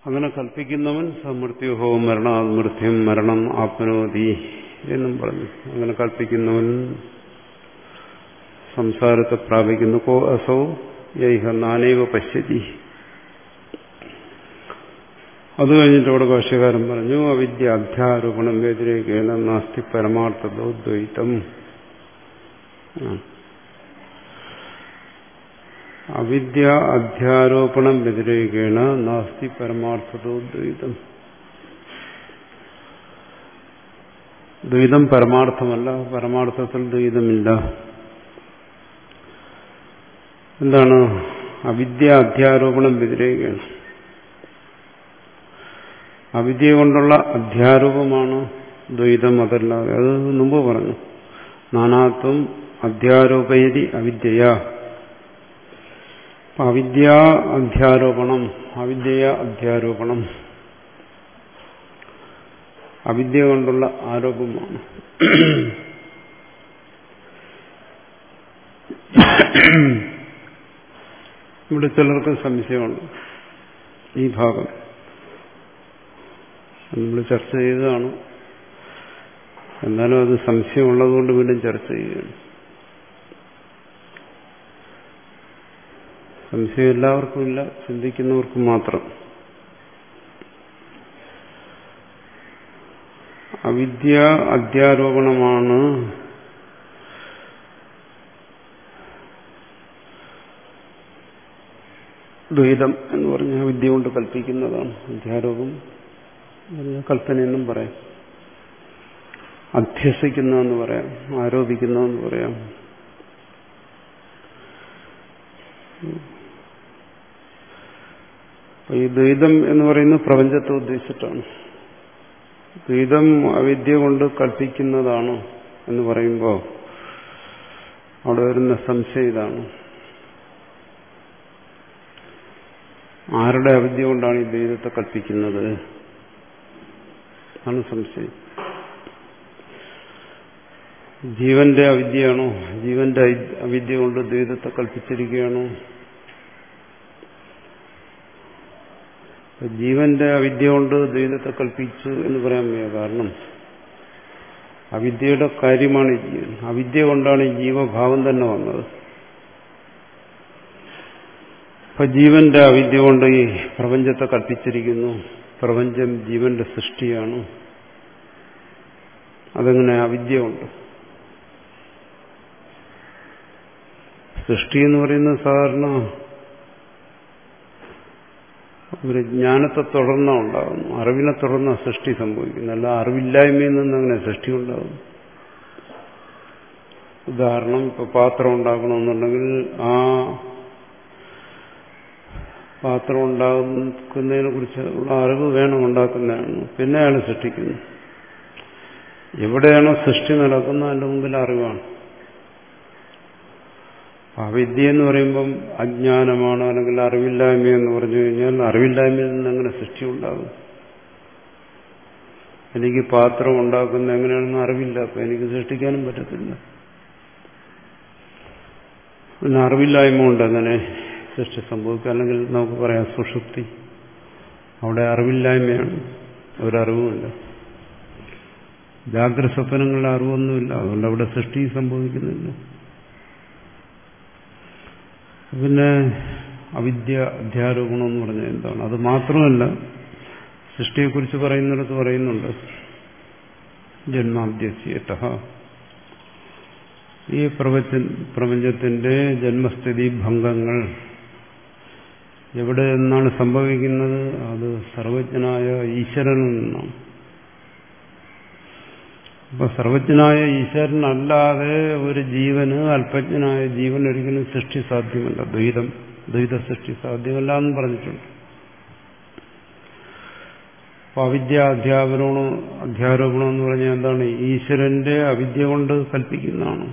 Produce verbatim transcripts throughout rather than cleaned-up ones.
അങ്ങനെ കൽപ്പിക്കുന്നവൻ സമൃത്യുഹോ മരണാമൃത്യം മരണം ആപ്നോതി എന്നും പറഞ്ഞു. അങ്ങനെ കൽപ്പിക്കുന്നവൻ സംസാരത്തെ പ്രാപിക്കുന്നു. കോ അസൗ യൈഹ നാനൈവ പശ്യതി. അത് കഴിഞ്ഞിട്ട് അവിടെ ഭാഷ്യകാരൻ പറഞ്ഞു അവിദ്യ അധ്യാരോപണം വ്യതിരേകേണ നാസ്തി പരമാർത്ഥതോ ദ്വൈതം. അവിദ്യ അധ്യാരോപണം വ്യതിരേകേണ നാസ്തി പരമാർത്ഥതോ ദ്വൈതം. ദ്വൈതം പരമാർത്ഥമല്ല, പരമാർത്ഥത്തിൽ ദ്വൈതമില്ല. എന്താണ് അവിദ്യ അധ്യാരോപണം വ്യതിരേകേണ? അവിദ്യ കൊണ്ടുള്ള അധ്യാരോപമാണ് ദ്വൈതം, അതല്ലാതെ. അത് മുമ്പ് പറഞ്ഞു. നാനാത്വം അധ്യാരോപയതി അവിദ്യയ. അവിദ്യ അധ്യാരോപണം, അവിദ്യ അധ്യാരോപണം അവിദ്യ കൊണ്ടുള്ള ആരോപമാണ്. ഇവിടെ ചിലർക്ക് സംശയമുണ്ട്. ഈ ഭാഗം നമ്മൾ ചർച്ച ചെയ്തതാണ്, എന്നാലും അത് സംശയമുള്ളതുകൊണ്ട് വീണ്ടും ചർച്ച ചെയ്യുകയാണ്. സംശയം എല്ലാവർക്കും ഇല്ല, ചിന്തിക്കുന്നവർക്ക് മാത്രം. അവിദ്യ അധ്യാരോപണമാണ് ദ്വൈതം എന്ന് പറഞ്ഞ വിദ്യ കൊണ്ട് കൽപ്പിക്കുന്നതാണ്. അധ്യാരോപം കൽപ്പനയെന്നും പറയാം, അധ്യസിക്കുന്നതെന്ന് പറയാം, ആരോപിക്കുന്നതെന്ന് പറയാം. ഈ ദ്വൈതം എന്ന് പറയുന്നത് പ്രപഞ്ചത്തെ ഉദ്ദേശിച്ചിട്ടാണ്. ദ്വൈതം അവിദ്യ കൊണ്ട് കൽപ്പിക്കുന്നതാണ് എന്ന് പറയുമ്പോൾ അവിടെ വരുന്ന സംശയം ഇതാണ്: ആരുടെ അവിദ്യ കൊണ്ടാണ് ഈ ദ്വൈതത്തെ കൽപ്പിക്കുന്നത്? ആണ് സംശയം. ജീവന്റെ അവിദ്യയാണോ? ജീവന്റെ അവിദ്യ കൊണ്ട് ദ്വൈതത്തെ കൽപ്പിച്ചിരിക്കുകയാണോ? ജീവന്റെ അവിദ്യ കൊണ്ട് ദ്വൈതത്തെ കൽപ്പിച്ചു എന്ന് പറയാൻ വയ്യ. കാരണം അവിദ്യയുടെ കാര്യമാണ് ഈ ജീവൻ. അവിദ്യ കൊണ്ടാണ് ഈ ജീവഭാവം തന്നെ വന്നത്. അപ്പൊ ജീവന്റെ അവിദ്യ കൊണ്ട് ഈ പ്രപഞ്ചത്തെ കൽപ്പിച്ചിരിക്കുന്നു. പ്രപഞ്ചം ജീവന്റെ സൃഷ്ടിയാണ്. അതെങ്ങനെ അവിദ്യ കൊണ്ട്? സൃഷ്ടി എന്ന് പറയുന്നത് സാധാരണ ഒരു ജ്ഞാനത്തെ തുടർന്നാണ് ഉണ്ടാകുന്നു, അറിവിനെ തുടർന്നാണ് സൃഷ്ടി സംഭവിക്കുന്നത്. അല്ല അറിവില്ലായ്മയിൽ നിന്ന് അങ്ങനെ സൃഷ്ടി ഉണ്ടാകുന്നു. ഉദാഹരണം, ഇപ്പൊ പാത്രം ഉണ്ടാക്കണമെന്നുണ്ടെങ്കിൽ ആ പാത്രം ഉണ്ടാക്കുന്നതിനെ കുറിച്ചുള്ള അറിവ് വേണം ഉണ്ടാക്കുന്നതാണ്. പിന്നെ അയാൾ സൃഷ്ടിക്കുന്നു. എവിടെയാണോ സൃഷ്ടി നടക്കുന്നത് അതിന്റെ മുമ്പിൽ അറിവാണ്. അവിദ്യ എന്ന് പറയുമ്പം അജ്ഞാനമാണ്, അല്ലെങ്കിൽ അറിവില്ലായ്മ എന്ന് പറഞ്ഞു കഴിഞ്ഞാൽ അറിവില്ലായ്മയിൽ നിന്ന് എങ്ങനെ സൃഷ്ടി ഉണ്ടാകും? എനിക്ക് പാത്രം ഉണ്ടാക്കുന്ന എങ്ങനെയാണെന്ന് അറിവില്ല, അപ്പൊ എനിക്ക് സൃഷ്ടിക്കാനും പറ്റത്തില്ല. പിന്നെ അറിവില്ലായ്മ കൊണ്ട് അങ്ങനെ സൃഷ്ടി സംഭവിക്കുക. അല്ലെങ്കിൽ നമുക്ക് പറയാം സുഷുപ്തി. അവിടെ അറിവില്ലായ്മയാണ്, ഒരറിവുമില്ല. ജാഗ്രത സ്വപ്നങ്ങളുടെ അറിവൊന്നുമില്ല, അതുകൊണ്ട് അവിടെ സൃഷ്ടി സംഭവിക്കുന്നില്ല. പിന്നെ അവിദ്യ അധ്യാരോപണം എന്ന് പറഞ്ഞാൽ എന്താണ്? അത് മാത്രമല്ല, സൃഷ്ടിയെക്കുറിച്ച് പറയുന്നിടത്ത് പറയുന്നുണ്ട് ജന്മാദ്യസ്യതഃ. ഈ പ്രപഞ്ചത്തിന്റെ ജന്മസ്ഥിതി ഭംഗങ്ങൾ എവിടെ നിന്നാണ് സംഭവിക്കുന്നത്? അത് സർവജ്ഞനായ ഈശ്വരനിൽ നിന്നാണ്. അപ്പൊ സർവജ്ഞനായ ഈശ്വരനല്ലാതെ ഒരു ജീവന്, അല്പജ്ഞനായ ജീവൻ ഒരിക്കലും സൃഷ്ടി സാധ്യമല്ല. ദ്വൈതം ദ്വൈത സൃഷ്ടി സാധ്യമല്ല എന്ന് പറഞ്ഞിട്ടുണ്ട്. അപ്പൊ അവിദ്യ അധ്യാപനോ അധ്യാരോപണം എന്ന് പറഞ്ഞാൽ എന്താണ്? ഈശ്വരന്റെ അവിദ്യ കൊണ്ട് കൽപ്പിക്കുന്നതാണ്.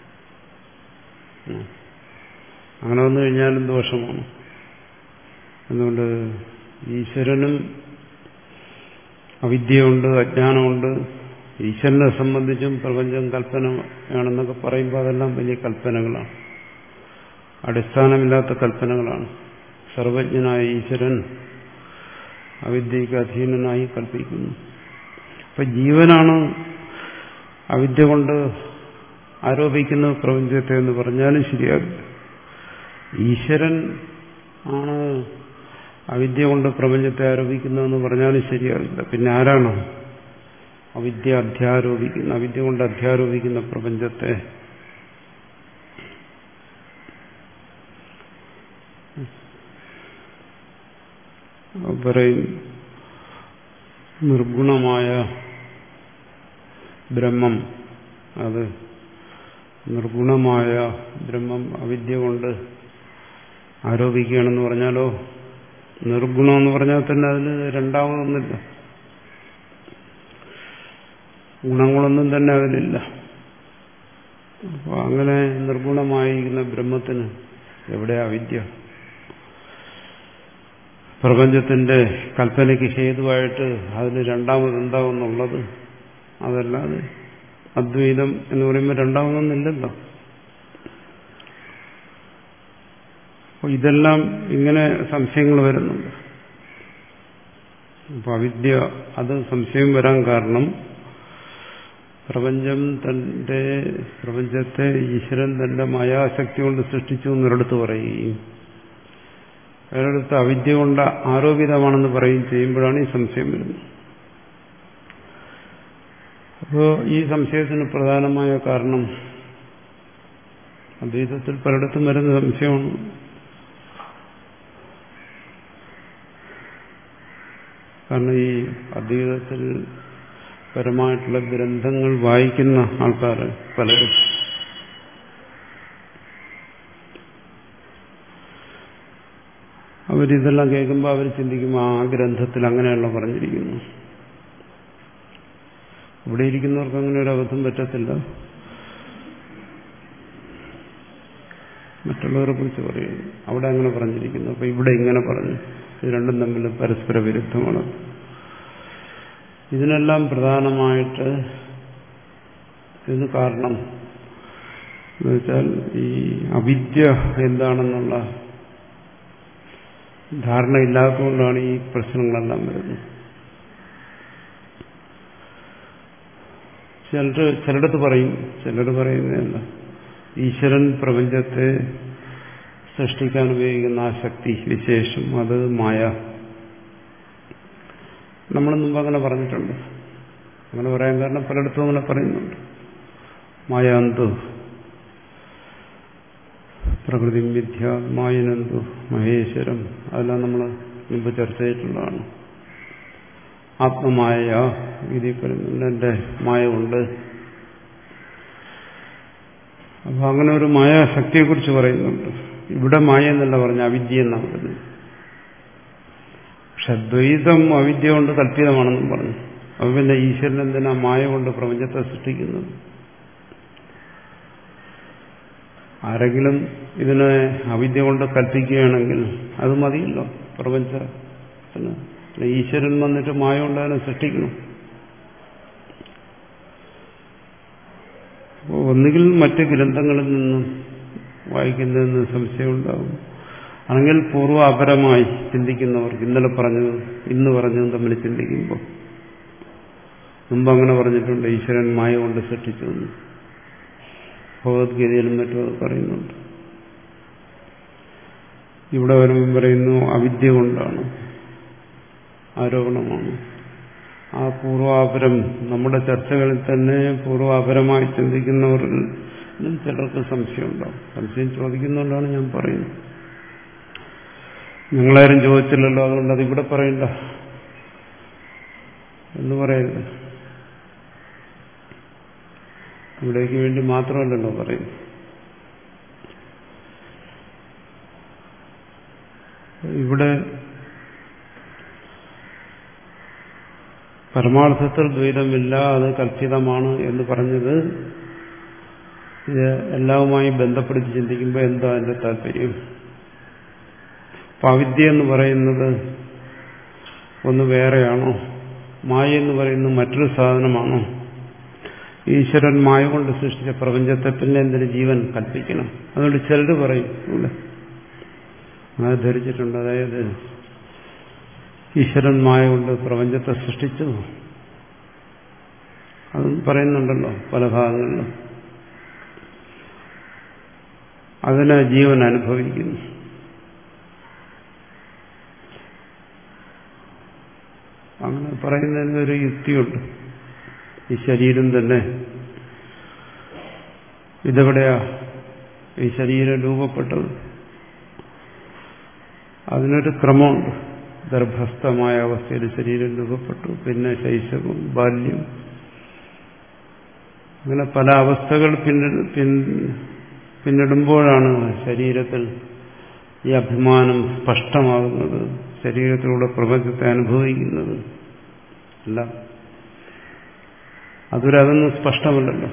അങ്ങനെ വന്നു കഴിഞ്ഞാലും ദോഷമാണ്. അതുകൊണ്ട് ഈശ്വരനും അവിദ്യയുണ്ട്, അജ്ഞാനമുണ്ട്. ഈശ്വരനെ സംബന്ധിച്ചും പ്രപഞ്ചം കൽപ്പനയാണെന്നൊക്കെ പറയുമ്പോൾ അതെല്ലാം വലിയ കൽപ്പനകളാണ്, അടിസ്ഥാനമില്ലാത്ത കൽപ്പനകളാണ്. സർവജ്ഞനായ ഈശ്വരൻ അവിദ്യക്ക് അധീനനായി കൽപ്പിക്കുന്നു. അപ്പൊ ജീവനാണ് അവിദ്യ കൊണ്ട് ആരോപിക്കുന്ന പ്രപഞ്ചത്തെ എന്ന് പറഞ്ഞാലും ശരിയാകില്ല. ഈശ്വരൻ ആണ് അവിദ്യ കൊണ്ട് പ്രപഞ്ചത്തെ ആരോപിക്കുന്നതെന്ന് പറഞ്ഞാലും ശരിയാകില്ല. പിന്നെ ആരാണ് അവിദ്യ അധ്യാരോപിക്കുന്ന അവിദ്യ കൊണ്ട് അധ്യാരോപിക്കുന്ന പ്രപഞ്ചത്തെ? പറയും നിർഗുണമായ ബ്രഹ്മം, അത് നിർഗുണമായ ബ്രഹ്മം അവിദ്യ കൊണ്ട് ആരോപിക്കുകയാണെന്ന് പറഞ്ഞാലോ? നിർഗുണം എന്ന് പറഞ്ഞാൽ തന്നെ അതിന് രണ്ടാമതൊന്നുമില്ല, ഗുണങ്ങളൊന്നും തന്നെ അതിലില്ല. അപ്പോൾ അങ്ങനെ നിർഗുണമായിരിക്കുന്ന ബ്രഹ്മത്തിന് എവിടെ അവിദ്യ? പ്രപഞ്ചത്തിന്റെ കൽപ്പനയ്ക്ക് ഹേതുവായിട്ട് അതിന് രണ്ടാമതെന്താവുന്നുള്ളത്? അതല്ലാതെ അദ്വൈതം എന്ന് പറയുമ്പോൾ രണ്ടാമതൊന്നുമില്ലല്ലോ. അപ്പോൾ ഇതെല്ലാം ഇങ്ങനെ സംശയങ്ങൾ വരുന്നുണ്ട്. അപ്പോൾ അവിദ്യ അത് സംശയം വരാൻ കാരണം പ്രപഞ്ചം തന്റെ പ്രപഞ്ചത്തെ ഈശ്വരൻ തന്റെ മായാശക്തി കൊണ്ട് സൃഷ്ടിച്ചു എന്നൊരിടത്ത് പറയുകയും ഒരിടത്ത് അവിദ്യ കൊണ്ട് ആരോപിതമാണെന്ന് പറയുകയും ചെയ്യുമ്പോഴാണ് ഈ സംശയം വരുന്നത്. അപ്പോൾ ഈ സംശയത്തിന് പ്രധാനമായ കാരണം അദ്വൈതത്തിൽ പലയിടത്തും വരുന്ന സംശയമാണ്. കാരണം ഈ അദ്വൈതത്തിൽ പരമായിട്ടുള്ള ഗ്രന്ഥങ്ങൾ വായിക്കുന്ന ആൾക്കാർ പലരും അവരിതെല്ലാം കേൾക്കുമ്പോൾ അവർ ചിന്തിക്കും, ആ ഗ്രന്ഥത്തിൽ അങ്ങനെയുള്ള പറഞ്ഞിരിക്കുന്നു. ഇവിടെ ഇരിക്കുന്നവർക്ക് അങ്ങനെ ഒരു അബദ്ധം പറ്റത്തില്ല. മറ്റുള്ളവരെ കുറിച്ച് പറയുന്നു, അവിടെ അങ്ങനെ പറഞ്ഞിരിക്കുന്നു, അപ്പൊ ഇവിടെ ഇങ്ങനെ പറഞ്ഞു. ഇത് രണ്ടും തമ്മിൽ പരസ്പര വിരുദ്ധമാണ്. ഇതിനെല്ലാം പ്രധാനമായിട്ട് ഇതിന് കാരണം എന്ന് വെച്ചാൽ ഈ അവിദ്യ എന്താണെന്നുള്ള ധാരണ ഇല്ലാത്തതുകൊണ്ടാണ് ഈ പ്രശ്നങ്ങളെല്ലാം വരുന്നത്. ചിലർ ചിലടത്ത് പറയും, ചിലർ പറയുന്നതല്ല, ഈശ്വരൻ പ്രപഞ്ചത്തെ സൃഷ്ടിക്കാൻ ഉപയോഗിക്കുന്ന ആ ശക്തി വിശേഷം അത് മായ. നമ്മൾ മുമ്പ് അങ്ങനെ പറഞ്ഞിട്ടുണ്ട്. അങ്ങനെ പറയാൻ കാരണം പലയിടത്തും അങ്ങനെ പറയുന്നുണ്ട്. മായാന്തു പ്രകൃതി വിദ്യ മായനന്തു മഹേശ്വരം, അതെല്ലാം നമ്മൾ മുമ്പ് ചർച്ച ചെയ്തിട്ടുള്ളതാണ്. ആത്മമായ ഇതിൽ പറയുന്നുണ്ട്, എൻ്റെ മായ ഉണ്ട്. അപ്പൊ അങ്ങനെ ഒരു മായാശക്തിയെക്കുറിച്ച് പറയുന്നുണ്ട്. ഇവിടെ മായ എന്നല്ല പറഞ്ഞ അവിദ്യ എന്നാണ് പറയുന്നത്. പക്ഷെ ദ്വൈതം അവിദ്യ കൊണ്ട് കല്പിതമാണെന്നും പറഞ്ഞു. അപ്പൊ പിന്നെ ഈശ്വരൻ എന്തിനാ മായ കൊണ്ട് പ്രപഞ്ചത്തെ സൃഷ്ടിക്കുന്നത്? ആരെങ്കിലും ഇതിനെ അവിദ്യ കൊണ്ട് കൽപ്പിക്കുകയാണെങ്കിൽ അത് മതിയല്ലോ പ്രപഞ്ചത്തിന്. ഈശ്വരൻ വന്നിട്ട് മായ കൊണ്ട് അതിനെ സൃഷ്ടിക്കണം. അപ്പോൾ ഒന്നുകിൽ മറ്റ് ഗ്രന്ഥങ്ങളിൽ നിന്നും വായിക്കുന്നതിന് സംശയമുണ്ടാകും, അല്ലെങ്കിൽ പൂർവാപരമായി ചിന്തിക്കുന്നവർക്ക് ഇന്നലെ പറഞ്ഞത് ഇന്ന് പറഞ്ഞതും തമ്മിൽ ചിന്തിക്കുമ്പോൾ മുമ്പ് അങ്ങനെ പറഞ്ഞിട്ടുണ്ട്, ഈശ്വരൻ മായ കൊണ്ട് സൃഷ്ടിച്ചു എന്ന് ഭഗവത്ഗീതയിലും മറ്റും അത് പറയുന്നുണ്ട്. ഇവിടെ വരുമ്പോൾ പറയുന്നു അവിദ്യ കൊണ്ടാണ്, ആരോപണമാണ്. ആ പൂർവാപരം നമ്മുടെ ചർച്ചകളിൽ തന്നെ പൂർവാപരമായി ചിന്തിക്കുന്നവരിൽ ചിലർക്ക് സംശയമുണ്ടാവും. സംശയം ചോദിക്കുന്നതുകൊണ്ടാണ് ഞാൻ പറയുന്നത്. നിങ്ങളാരും ചോദിച്ചില്ലല്ലോ, അതുകൊണ്ട് അതിവിടെ പറയണ്ട എന്ന് പറയരുത്. ഇവിടേക്ക് വേണ്ടി മാത്രമല്ലല്ലോ പറയുന്നു. ഇവിടെ പരമാർത്ഥത്തിൽ ദ്വൈതമില്ല, അത് കൽപ്പിതമാണ് എന്ന് പറഞ്ഞത് ഇത് എല്ലാവുമായി ബന്ധപ്പെടുത്തി ചിന്തിക്കുമ്പോൾ എന്താ അതിന്റെ താല്പര്യം? അപ്പൊ അവിദ്യ എന്ന് പറയുന്നത് ഒന്ന് വേറെയാണോ? മായ എന്ന് പറയുന്നത് മറ്റൊരു സാധനമാണോ? ഈശ്വരൻ മായ കൊണ്ട് സൃഷ്ടിച്ച പ്രപഞ്ചത്തെ പിന്നെ എന്തിന് ജീവൻ കൽപ്പിക്കണം? അതുകൊണ്ട് ചിലർ പറയും, ഇവിടെ അത് ധരിച്ചിട്ടുണ്ട്. അതായത് ഈശ്വരൻ മായ കൊണ്ട് പ്രപഞ്ചത്തെ സൃഷ്ടിച്ചു, അതും പറയുന്നുണ്ടല്ലോ പല ഭാഗങ്ങളിലും. അതിനെ ജീവൻ അനുഭവിക്കുന്നു. അങ്ങനെ പറയുന്നതിന് ഒരു യുക്തിയുണ്ട്. ഈ ശരീരം തന്നെ ഇതെവിടെയാ ഈ ശരീരം രൂപപ്പെട്ടത്? അതിനൊരു ക്രമമുണ്ട്. ഗർഭസ്ഥമായ അവസ്ഥയിൽ ശരീരം രൂപപ്പെട്ടു, പിന്നെ ശൈശവം, ബാല്യം, അങ്ങനെ പല അവസ്ഥകൾ പിന്നിടുമ്പോഴാണ് ശരീരത്തിൽ ഈ അഭിമാനം സ്പഷ്ടമാകുന്നത്, ശരീരത്തിലൂടെ പ്രപഞ്ചത്തെ അനുഭവിക്കുന്നത്. അല്ല, അതുവരെ അതൊന്നും സ്പഷ്ടമല്ലല്ലോ.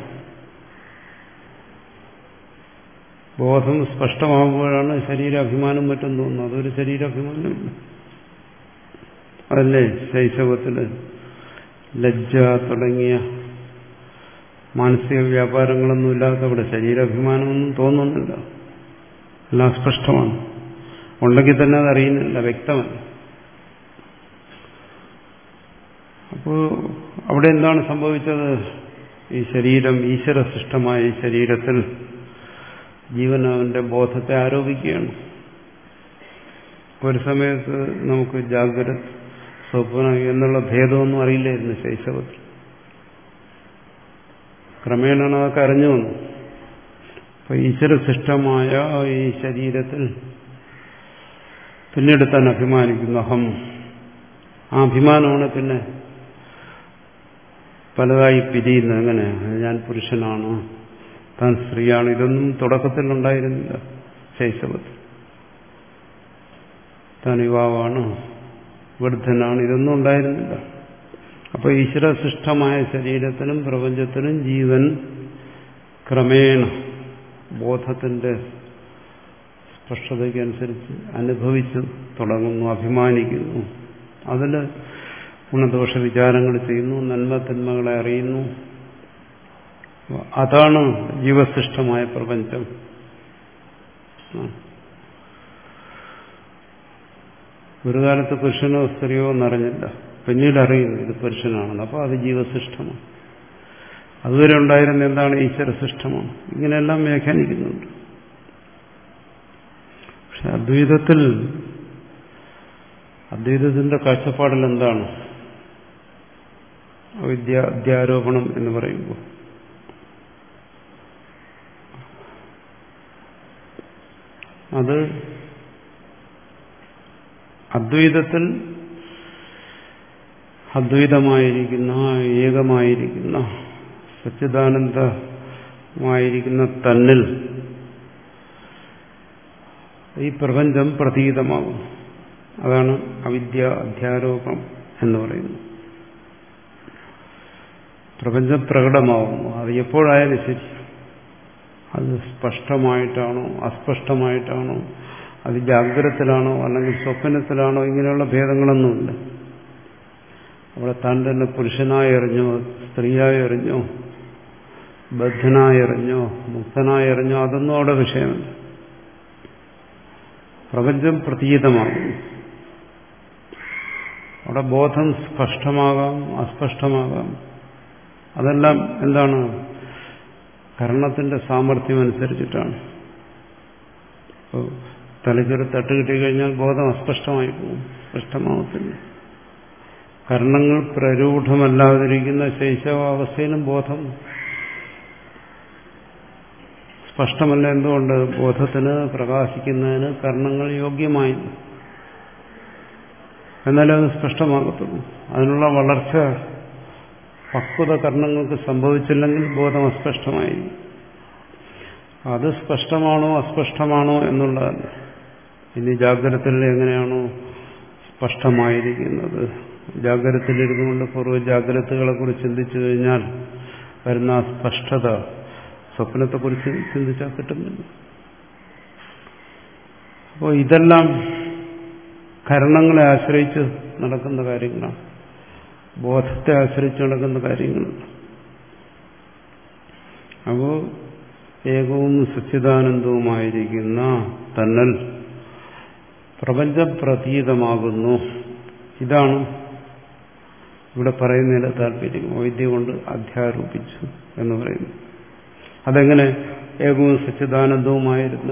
ബോധം സ്പഷ്ടമാകുമ്പോഴാണ് ശരീരാഭിമാനം മറ്റും തോന്നുന്നത്. അതൊരു ശരീരാഭിമാനമില്ല. അതല്ലേ ശൈശവത്തില് ലജ്ജ തുടങ്ങിയ മാനസിക വ്യാപാരങ്ങളൊന്നും ഇല്ലാത്തവിടെ ശരീരാഭിമാനമൊന്നും തോന്നുന്നില്ല. എല്ലാം സ്പഷ്ടമാണ്. ഉണ്ടെങ്കിൽ തന്നെ അതറിയുന്നില്ല, വ്യക്തമല്ല. അപ്പോൾ അവിടെ എന്താണ് സംഭവിച്ചത്? ഈ ശരീരം, ഈശ്വരസൃഷ്ടമായ ഈ ശരീരത്തിൽ ജീവൻ അവന്റെ ബോധത്തെ ആരോപിക്കുകയാണ്. ഒരു സമയത്ത് നമുക്ക് ജാഗ്രത, സ്വപ്നം എന്നുള്ള ഭേദമൊന്നും അറിയില്ലായിരുന്നു ശൈശവത്തിൽ. ക്രമേണ അതൊക്കെ അറിഞ്ഞു വന്നു. അപ്പൊ ഈശ്വരസൃഷ്ടമായ ഈ ശരീരത്തിൽ പിന്നീട് താൻ അഭിമാനിക്കുന്നു, അഹം. ആ അഭിമാനമാണ് പിന്നെ പലതായി പിരിയുന്നത്. എങ്ങനെ? ഞാൻ പുരുഷനാണ്, താൻ സ്ത്രീയാണ്. ഇതൊന്നും തുടക്കത്തിൽ ഉണ്ടായിരുന്നില്ല ശൈശവത്തിൽ. താൻ യുവാവാണ്, വൃദ്ധനാണ്, ഇതൊന്നും ഉണ്ടായിരുന്നില്ല. അപ്പൊ ഈശ്വരസൃഷ്ടമായ ശരീരത്തിനും പ്രപഞ്ചത്തിനും ജീവൻ ക്രമേണ ബോധത്തിന്റെ സ്പഷ്ടതയ്ക്കനുസരിച്ച് അനുഭവിച്ചു തുടങ്ങുന്നു, അഭിമാനിക്കുന്നു. അതിൽ ഗുണദോഷ വിചാരങ്ങൾ ചെയ്യുന്നു, നന്മതിന്മകളെ അറിയുന്നു. അതാണ് ജീവസൃഷ്ടമായ പ്രപഞ്ചം. ഒരു കാലത്ത് പുരുഷനോ സ്ത്രീയോ എന്നറിഞ്ഞില്ല, പിന്നീട് അറിയുന്നു ഇത് പുരുഷനാണെന്ന്. അപ്പോൾ അത് ജീവസൃഷ്ടമാണ്. അതുവരെ ഉണ്ടായിരുന്ന എന്താണ്? ഈശ്വരസൃഷ്ടമാണ്. ഇങ്ങനെയെല്ലാം വ്യാഖ്യാനിക്കുന്നുണ്ട്. പക്ഷെ അദ്വൈതത്തിൽ അദ്വൈതത്തിന്റെ കാഴ്ചപ്പാടിൽ എന്താണ്? അവിദ്യ അധ്യാരോപണം എന്ന് പറയുമ്പോൾ അത് അദ്വൈതത്തിൽ അദ്വൈതമായിരിക്കുന്ന, ഏകമായിരിക്കുന്ന, സച്ചിദാനന്ദമായിരിക്കുന്ന തന്നിൽ ഈ പ്രപഞ്ചം പ്രതീതമാകും. അതാണ് അവിദ്യ അധ്യാരോപം എന്ന് പറയുന്നത്. പ്രപഞ്ചം പ്രകടമാകുന്നു. അത് എപ്പോഴായാലും ശരി, അത് സ്പഷ്ടമായിട്ടാണോ അസ്പഷ്ടമായിട്ടാണോ, അത് ജാഗ്രതത്തിലാണോ അല്ലെങ്കിൽ സ്വപ്നത്തിലാണോ, ഇങ്ങനെയുള്ള ഭേദങ്ങളൊന്നുമില്ല. അവിടെ താൻ തന്നെ പുരുഷനായി എറിഞ്ഞോ, സ്ത്രീയായി എറിഞ്ഞോ, ബദ്ധനായി എറിഞ്ഞോ, മുക്തനായി എറിഞ്ഞോ, അതൊന്നും അവിടെ വിഷയമല്ല. പ്രപഞ്ചം പ്രതീതമാകുന്നു. അവിടെ ബോധം സ്പഷ്ടമാകാം, അസ്പഷ്ടമാകാം. അതെല്ലാം എന്താണ്? കർണത്തിന്റെ സാമർഥ്യം അനുസരിച്ചിട്ടാണ്. ഇപ്പോൾ തലയ്ക്കൊരു തട്ട് കിട്ടിക്കഴിഞ്ഞാൽ ബോധം അസ്പഷ്ടമായി പോകും, സ്പഷ്ടമാകത്തില്ല. കർണങ്ങൾ പ്രരൂഢമല്ലാതിരിക്കുന്ന ശൈശവാവസ്ഥയിലും ബോധം സ്പഷ്ടമല്ല. എന്തുകൊണ്ട്? ബോധത്തിന് പ്രകാശിക്കുന്നതിന് കർണങ്ങൾ യോഗ്യമായി, എന്നാലേ അത് സ്പഷ്ടമാകത്തുള്ളൂ. അതിനുള്ള വളർച്ച പക്വത കർണങ്ങൾക്ക് സംഭവിച്ചില്ലെങ്കിൽ ബോധം അസ്പഷ്ടമായി. അത് സ്പഷ്ടമാണോ അസ്പഷ്ടമാണോ എന്നുള്ളതല്ല. ഇനി ജാഗ്രതത്തിൽ എങ്ങനെയാണോ സ്പഷ്ടമായിരിക്കുന്നത്, ജാഗ്രതത്തിലിരുന്നുകൊണ്ട് പൂർവ്വ ജാഗ്രതകളെ കുറിച്ച് ചിന്തിച്ചു കഴിഞ്ഞാൽ വരുന്ന ആ സ്പഷ്ടത സ്വപ്നത്തെക്കുറിച്ച് ചിന്തിച്ചാൽ കിട്ടുന്നില്ല. അപ്പോൾ ഇതെല്ലാം കരണങ്ങളെ ആശ്രയിച്ച് നടക്കുന്ന കാര്യങ്ങളാണ്, ബോധത്തെ ആശ്രയിച്ച് നടക്കുന്ന കാര്യങ്ങളാണ്. അപ്പോൾ ഏകവും സച്ചിദാനന്ദവുമായിരിക്കുന്ന തന്നൽ പ്രപഞ്ചപ്രതീതമാകുന്നു ഇതാണ് ഇവിടെ പറയുന്നതിന്റെ താല്പര്യം. അവിദ്യ കൊണ്ട് അധ്യാരോപിച്ചു എന്ന് പറയുന്നു. അതെങ്ങനെ ഏകവും സച്ചിദാനന്ദവുമായിരുന്ന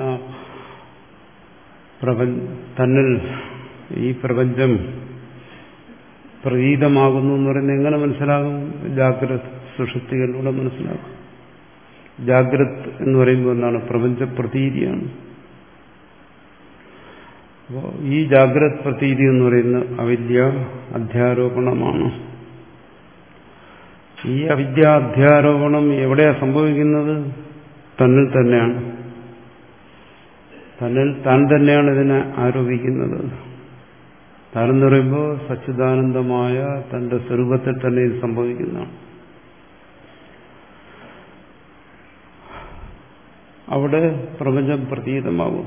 പ്രപഞ്ച തന്നിൽ ഈ പ്രപഞ്ചം പ്രതീതമാകുന്നു എന്ന് പറയുന്നത് എങ്ങനെ മനസ്സിലാകും? ജാഗ്രത സുഷുപ്തികളിലൂടെ മനസ്സിലാകും. ജാഗ്രത് എന്ന് പറയുമ്പോൾ എന്താണ്? പ്രപഞ്ച പ്രതീതിയാണ്. അപ്പോൾ ഈ ജാഗ്രത് പ്രതീതി എന്ന് പറയുന്ന അവിദ്യ അധ്യാരോപണമാണ്. ഈ അവിദ്യ അധ്യാരോപണം എവിടെയാണ് സംഭവിക്കുന്നത്? തന്നിൽ തന്നെയാണ്. തന്നിൽ താൻ തന്നെയാണ് ഇതിനെ ആരോപിക്കുന്നത്. താനെന്ന് പറയുമ്പോൾ സച്ചിദാനന്ദമായ തന്റെ സ്വരൂപത്തിൽ തന്നെ ഇത് സംഭവിക്കുന്നതാണ്. അവിടെ പ്രപഞ്ചം പ്രതീതമാകും.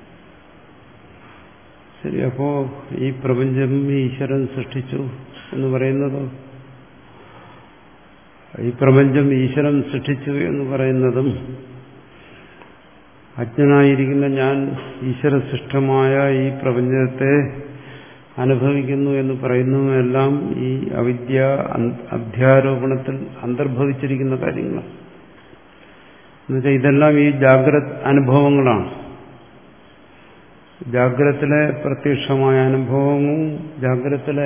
ശരി, അപ്പോ ഈ പ്രപഞ്ചം ഈശ്വരൻ സൃഷ്ടിച്ചു എന്ന് പറയുന്നത്, ഈ പ്രപഞ്ചം ഈശ്വരൻ സൃഷ്ടിച്ചു എന്ന് പറയുന്നതും അജ്ഞനായിരിക്കുന്ന ഞാൻ ഈശ്വര സൃഷ്ടമായ ഈ പ്രപഞ്ചത്തെ അനുഭവിക്കുന്നു എന്ന് പറയുന്നതെല്ലാം ഈ അവിദ്യ അധ്യാരോപണത്തിൽ അന്തർഭവിച്ചിരിക്കുന്ന കാര്യങ്ങളാണ്. എന്നുവെച്ചാൽ ഇതെല്ലാം ഈ ജാഗ്രത് അനുഭവങ്ങളാണ്. ജാഗ്രത്തിലെ പ്രത്യക്ഷമായ അനുഭവവും ജാഗ്രത്തിലെ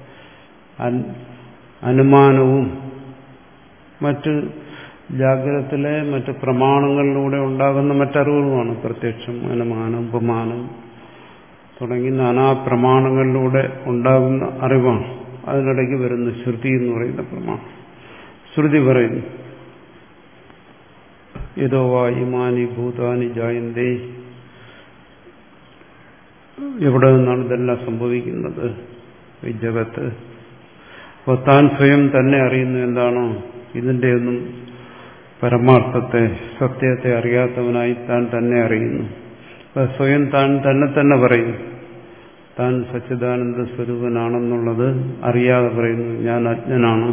അനുമാനവും മറ്റ് ജാഗ്രത്തിലെ മറ്റ് പ്രമാണങ്ങളിലൂടെ ഉണ്ടാകുന്ന മറ്ററിവുകളുമാണ്. പ്രത്യക്ഷം, അനുമാനം, ഉപമാനം തുടങ്ങി നാനാ പ്രമാണങ്ങളിലൂടെ ഉണ്ടാകുന്ന അറിവാണ്. അതിനിടയ്ക്ക് വരുന്ന ശ്രുതി എന്ന് പറയുന്ന പ്രമാണം. ശ്രുതി പറയുന്നു യതോ വാ ഇമാനി ഭൂതാനി ജായന്തേ, എവിടെ നിന്നാണ് ഇതെല്ലാം സംഭവിക്കുന്നത്? ഈ ജഗത്ത്. അപ്പോൾ താൻ സ്വയം തന്നെ അറിയുന്നു. എന്താണോ ഇതിന്റെ ഒന്നും പരമാർത്ഥത്തെ, സത്യത്തെ അറിയാത്തവനായി താൻ തന്നെ അറിയുന്നു. അപ്പോൾ സ്വയം താൻ തന്നെ തന്നെ പറയുന്നു. താൻ സച്ചിദാനന്ദ സ്വരൂപനാണെന്നുള്ളത് അറിയാതെ പറയുന്നു. ഞാൻ അജ്ഞനാണ്.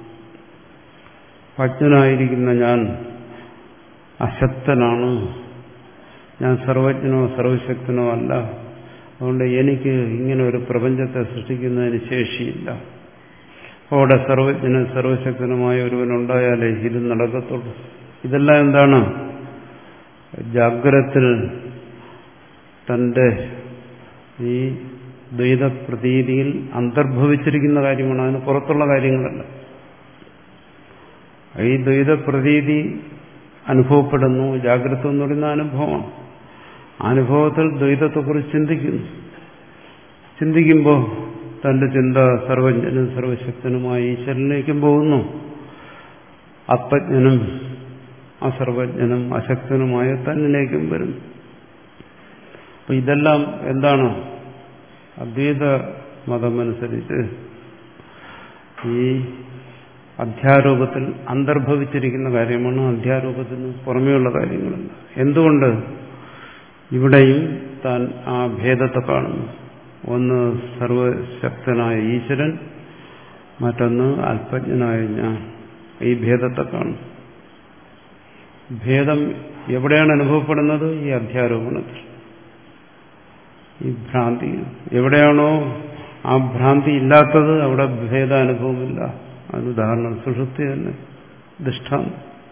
അജ്ഞനായിരിക്കുന്ന ഞാൻ അശക്തനാണ്. ഞാൻ സർവജ്ഞനോ സർവശക്തനോ അല്ല. അതുകൊണ്ട് എനിക്ക് ഇങ്ങനെ ഒരു പ്രപഞ്ചത്തെ സൃഷ്ടിക്കുന്നതിന് ശേഷിയില്ല. അവിടെ സർവജ്ഞനും സർവശക്തനുമായ ഒരുവനുണ്ടായാലേ ഇത് നടക്കത്തുള്ളൂ. ഇതെല്ലാം എന്താണ്? ജാഗ്രത്തിൽ തന്റെ ഈ ദ്വൈത പ്രതീതിയിൽ അന്തർഭവിച്ചിരിക്കുന്ന കാര്യമാണ്. അതിന് പുറത്തുള്ള കാര്യങ്ങളല്ല. ഈ ദ്വൈത പ്രതീതി അനുഭവപ്പെടുന്നു. ജാഗ്രത എന്ന് പറയുന്ന അനുഭവമാണ്. അനുഭവത്തിൽ ദ്വൈതത്തെക്കുറിച്ച് ചിന്തിക്കുന്നു. ചിന്തിക്കുമ്പോൾ തന്റെ ചിന്ത സർവജ്ഞനും സർവശക്തനുമായ ഈശ്വരനിലേക്കും പോകുന്നു. ആത്മജ്ഞനും അസർവജ്ഞനും അശക്തനുമായ തന്നിലേക്കും വരുന്നു. അപ്പൊ ഇതെല്ലാം എന്താണ്? അദ്വൈത മതമനുസരിച്ച് ഈ അധ്യാരോപത്തിൽ അന്തർഭവിച്ചിരിക്കുന്ന കാര്യമാണ്. അധ്യാരോപത്തിന് പുറമേയുള്ള കാര്യങ്ങളല്ല. എന്തുകൊണ്ട്? ഇവിടെയും താൻ ആ ഭേദത്തെ കാണുന്നു. ഒന്ന് സർവശക്തനായ ഈശ്വരൻ, മറ്റൊന്ന് അല്പജ്ഞനായ ഞാൻ. ഈ ഭേദത്തെ കാണുന്നു. ഭേദം എവിടെയാണ് അനുഭവപ്പെടുന്നത്? ഈ അധ്യാരോപണത്തിൽ, ഈ ഭ്രാന്തി. എവിടെയാണോ ആ ഭ്രാന്തി ഇല്ലാത്തത് അവിടെ ഭേദാനുഭവമില്ല. അതിന് ഉദാഹരണം സുഷുപ്തി തന്നെ ദൃഷ്ടാന്തം.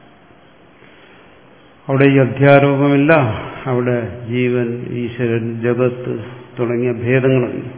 അവിടെ ഈ അധ്യാരോപമില്ല. അവിടെ ജീവൻ, ഈശ്വരൻ, ജഗത്ത് തുടങ്ങിയ ഭേദങ്ങളുണ്ട്.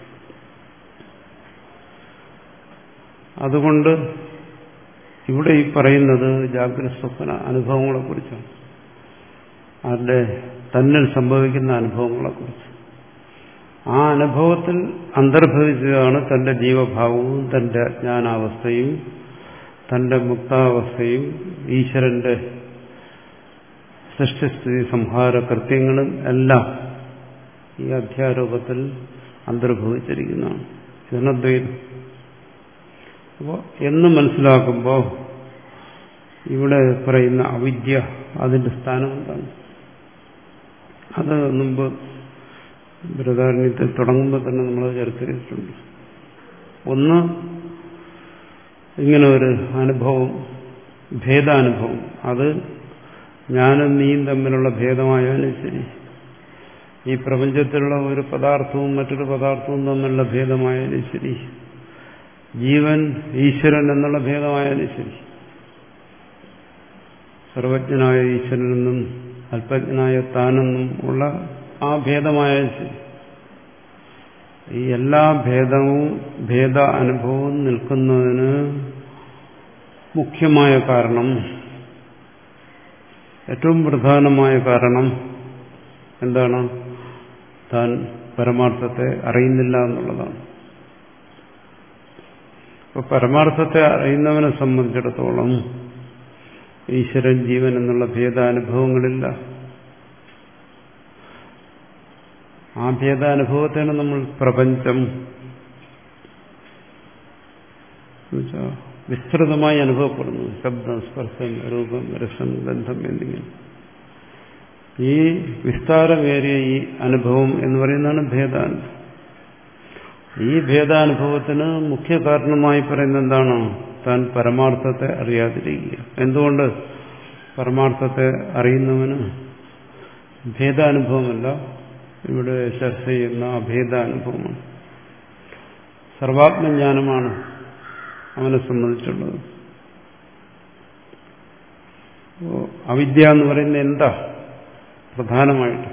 അതുകൊണ്ട് ഇവിടെ ഈ പറയുന്നത് ജാഗ്രത സ്വപ്ന അനുഭവങ്ങളെക്കുറിച്ചാണ്. അതിന്റെ തന്നിൽ സംഭവിക്കുന്ന അനുഭവങ്ങളെക്കുറിച്ച്. ആ അനുഭവത്തിൽ അന്തർഭവിച്ചതാണ് തന്റെ ജീവഭാവവും തന്റെ അജ്ഞാനാവസ്ഥയും തന്റെ മുക്താവസ്ഥയും ഈശ്വരന്റെ സൃഷ്ടിസ്ഥിതി സംഹാര കൃത്യങ്ങളും എല്ലാം ഈ അധ്യാരോപത്തിൽ അന്തർഭവിച്ചിരിക്കുന്നതാണ്. ഇതാണ് ദ്വൈതം. അപ്പോൾ എന്ന് മനസ്സിലാക്കുമ്പോൾ ഇവിടെ പറയുന്ന അവിദ്യ, അതിന്റെ സ്ഥാനം എന്താണ്? അത് മുമ്പ് ബൃഹദാരണ്യത്തിൽ തുടങ്ങുമ്പോൾ തന്നെ നമ്മൾ ചർച്ച ചെയ്തിട്ടുണ്ട്. ഒന്ന്, ഇങ്ങനെ ഒരു അനുഭവം, ഭേദാനുഭവം, അത് ഞാനും നീയും തമ്മിലുള്ള ഭേദമായാലും ശരി, ഈ പ്രപഞ്ചത്തിലുള്ള ഒരു പദാർത്ഥവും മറ്റൊരു പദാർത്ഥവും തമ്മിലുള്ള ഭേദമായാലും ശരി, ജീവൻ ഈശ്വരൻ എന്നുള്ള ഭേദമായാലും ശരി, സർവജ്ഞനായ ഈശ്വരനെന്നും അല്പജ്ഞനായ താനെന്നും ഉള്ള ആ ഭേദമായാലും ശരി, ഈ എല്ലാ ഭേദവും ഭേദ അനുഭവവും നിൽക്കുന്നതിന് മുഖ്യമായ കാരണം, ഏറ്റവും പ്രധാനമായ കാരണം എന്താണ്? താൻ പരമാർത്ഥത്തെ അറിയുന്നില്ല എന്നുള്ളതാണ്. അപ്പോൾ പരമാർത്ഥത്തെ അറിയുന്നവനെ സംബന്ധിച്ചിടത്തോളം ഈശ്വരൻ ജീവൻ എന്നുള്ള ഭേദാനുഭവങ്ങളില്ല. ആ ഭേദാനുഭവത്തെയാണ് നമ്മൾ പ്രപഞ്ചം വിസ്തൃതമായി അനുഭവപ്പെടുന്നു. ശബ്ദം, സ്പർശം, രൂപം, രസം, ഗന്ധം എന്നിങ്ങനെ ഈ വിസ്താരമേറിയ ഈ അനുഭവം എന്ന് പറയുന്നതാണ് ഭേദാനുഭവം. ഈ ഭേദാനുഭവത്തിന് മുഖ്യ കാരണമായി പറയുന്നത് എന്താണ്? താൻ പരമാർത്ഥത്തെ അറിയാതിരിക്കുക. എന്തുകൊണ്ട്? പരമാർത്ഥത്തെ അറിയുന്നവന് ഭേദാനുഭവമല്ല ഇവിടെ ചർച്ച ചെയ്യുന്ന അഭേദാനുഭവമാണ്. സർവാത്മജ്ഞാനമാണ് അവനെ സംബന്ധിച്ചുള്ളത്. അവിദ്യ എന്ന് പറയുന്നത് എന്താ? പ്രധാനമായിട്ട്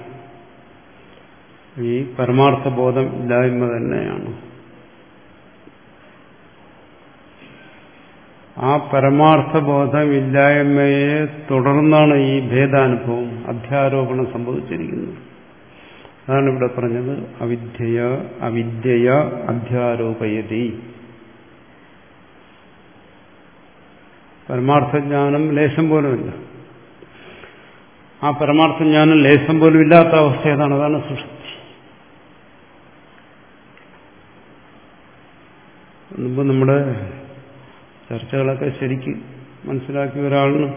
ഈ പരമാർത്ഥ ബോധം ഇല്ലായ്മ തന്നെയാണ്. ആ പരമാർത്ഥ ബോധം ഇല്ലായ്മയെ തുടർന്നാണ് ഈ ഭേദാനുഭവം, അധ്യാരോപണം സംഭവിച്ചിരിക്കുന്നത്. അതാണ് ഇവിടെ പറഞ്ഞത് അവിദ്യയ അവിദ്യയ അധ്യാരോപയതി. പരമാർത്ഥജ്ഞാനം ലേശം പോലുമില്ല. ആ പരമാർത്ഥജ്ഞാനം ലേശം പോലും ഇല്ലാത്ത അവസ്ഥ ഏതാണ്? അതാണ് സുഷുപ്തി. മുമ്പ് നമ്മുടെ ചർച്ചകളൊക്കെ ശരിക്ക് മനസ്സിലാക്കിയ ഒരാളിന്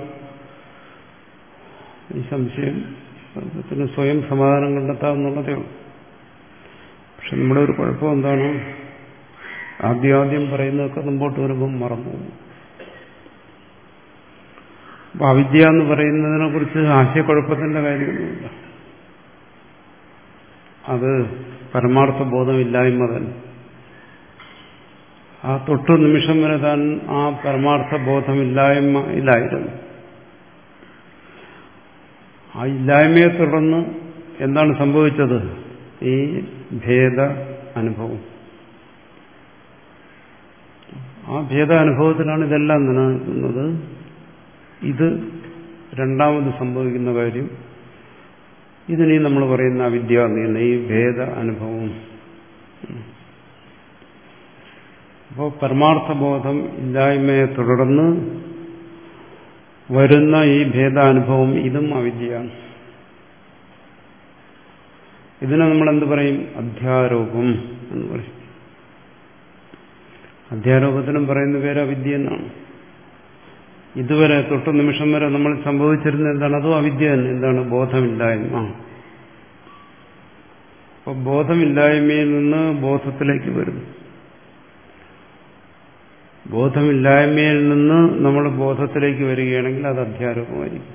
ഈ സംശയം ത്തിന് സ്വയം സമാധാനം കണ്ടെത്താമെന്നുള്ളതേ ഉള്ളൂ. പക്ഷെ നമ്മുടെ ഒരു കുഴപ്പം എന്താണ്? ആദ്യാദ്യം പറയുന്നതൊക്കെ മുമ്പോട്ട് വരുമ്പം മറന്നു. അപ്പൊ അവിദ്യ എന്ന് പറയുന്നതിനെ കുറിച്ച് ആശയക്കുഴപ്പത്തിന്റെ കാര്യമൊന്നുമില്ല. അത് പരമാർത്ഥ ബോധമില്ലായ്മ തന്നെ. ആ തൊട്ടു നിമിഷം വരെ താൻ ആ പരമാർത്ഥ ബോധമില്ലായ്മയിലായിരുന്നു. ആ ഇല്ലായ്മയെ തുടർന്ന് എന്താണ് സംഭവിച്ചത്? ഈ ഭേദ അനുഭവം. ആ ഭേദ അനുഭവത്തിലാണ് ഇതെല്ലാം നിലനിൽക്കുന്നത്. ഇത് രണ്ടാമത് സംഭവിക്കുന്ന കാര്യം. ഇതിനീ നമ്മൾ പറയുന്ന അവിദ്യ എന്ന ഈ ഭേദ അനുഭവം. അപ്പോൾ പരമാർത്ഥബോധം ഇല്ലായ്മയെ തുടർന്ന് വരുന്ന ഈ ഭേദാനുഭവം, ഇതും അവിദ്യയാണ്. ഇതിനെ നമ്മൾ എന്ത് പറയും? അധ്യാരോപം എന്ന് പറയും. അധ്യാരോപത്തിനും പറയുന്ന പേര് അവിദ്യ എന്നാണ്. ഇതുവരെ തൊട്ട് നിമിഷം വരെ നമ്മൾ സംഭവിച്ചിരുന്ന എന്താണ്? അതും അവിദ്യ തന്നെ. എന്താണ്? ബോധമില്ലായ്മ. അപ്പോൾ ബോധമില്ലായ്മയിൽ നിന്ന് ബോധത്തിലേക്ക് വരുന്നു. ബോധമില്ലായ്മയിൽ നിന്ന് നമ്മൾ ബോധത്തിലേക്ക് വരികയാണെങ്കിൽ അത് അധ്യാരോപമായിരിക്കും.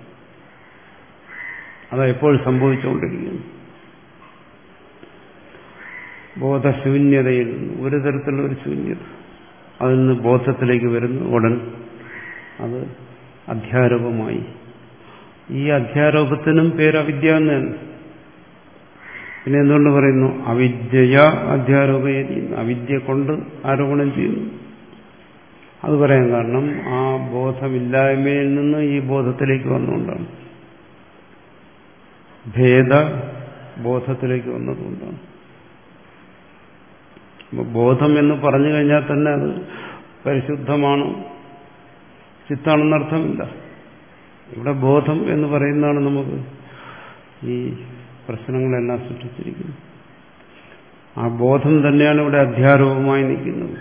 അതാ എപ്പോഴും സംഭവിച്ചുകൊണ്ടിരിക്കുന്നു. ബോധശൂന്യതയിൽ നിന്ന് ഒരു തരത്തിലുള്ള ഒരു ശൂന്യത, അതിൽ നിന്ന് ബോധത്തിലേക്ക് വരുന്നു. ഉടൻ അത് അധ്യാരോപമായി. ഈ അധ്യാരോപത്തിനും പേര് അവിദ്യ എന്ന് തന്നെ. പിന്നെ എന്തുകൊണ്ട് പറയുന്നു? അവിദ്യയ അധ്യാരോപയതി. അവിദ്യ കൊണ്ട് ആരോപണം ചെയ്യുന്നു. അത് പറയാൻ കാരണം ആ ബോധമില്ലായ്മയിൽ നിന്ന് ഈ ബോധത്തിലേക്ക് വന്നുകൊണ്ടാണ്. ഭേദ ബോധത്തിലേക്ക് വന്നതുകൊണ്ടാണ്. ബോധം എന്ന് പറഞ്ഞു കഴിഞ്ഞാൽ തന്നെ അത് പരിശുദ്ധമാണ്, ചിത്താണെന്നർത്ഥമില്ല. ഇവിടെ ബോധം എന്ന് പറയുന്നതാണ് നമുക്ക് ഈ പ്രശ്നങ്ങളെല്ലാം സൃഷ്ടിച്ചിരിക്കുന്നത്. ആ ബോധം തന്നെയാണ് ഇവിടെ അധ്യാരോപമായി നിൽക്കുന്നത്.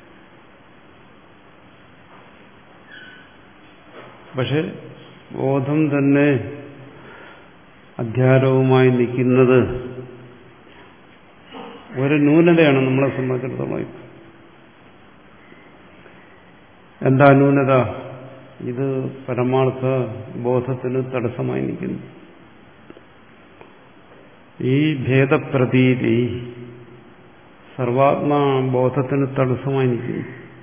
പക്ഷെ ബോധം തന്നെ അധ്യാരോപമായി നിൽക്കുന്നത് ഒരു ന്യൂനതയാണ് നമ്മളെ സംബന്ധിച്ചിടത്തോളം. എന്താ ന്യൂനത? ഇത് പരമാർത്ഥ ബോധത്തിന് തടസ്സമായി നിൽക്കുന്നു. ഈ ഭേദപ്രതീതി സർവാത്മാബോധത്തിന് തടസ്സമായി നിൽക്കുന്നു.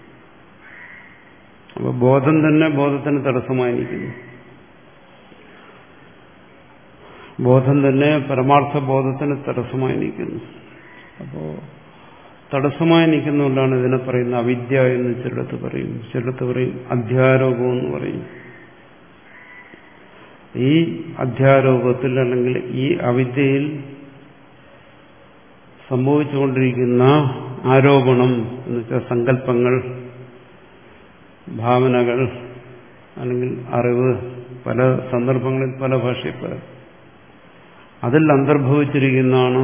അപ്പോൾ ബോധം തന്നെ ബോധത്തിന് തടസ്സമായി നിൽക്കുന്നു. ബോധം തന്നെ പരമാർത്ഥ ബോധത്തിന് തടസ്സമായി നിൽക്കുന്നു. അപ്പോൾ തടസ്സമായി നിൽക്കുന്നതുകൊണ്ടാണ് ഇതിനെ പറയുന്ന അവിദ്യ എന്ന് ചിലടത്ത് പറയും, ചിലടത്ത് പറയും അധ്യാരോപം എന്ന് പറയും. ഈ അധ്യാരോപത്തിൽ അല്ലെങ്കിൽ ഈ അവിദ്യയിൽ സംഭവിച്ചുകൊണ്ടിരിക്കുന്ന ആരോപണം എന്ന് വെച്ചാൽ സങ്കല്പങ്ങൾ, ഭാവനകൾ അല്ലെങ്കിൽ അറിവ്, പല സന്ദർഭങ്ങളിൽ പല ഭാഷയിൽ പറയും, അതിൽ അന്തർഭവിച്ചിരിക്കുന്നതാണ്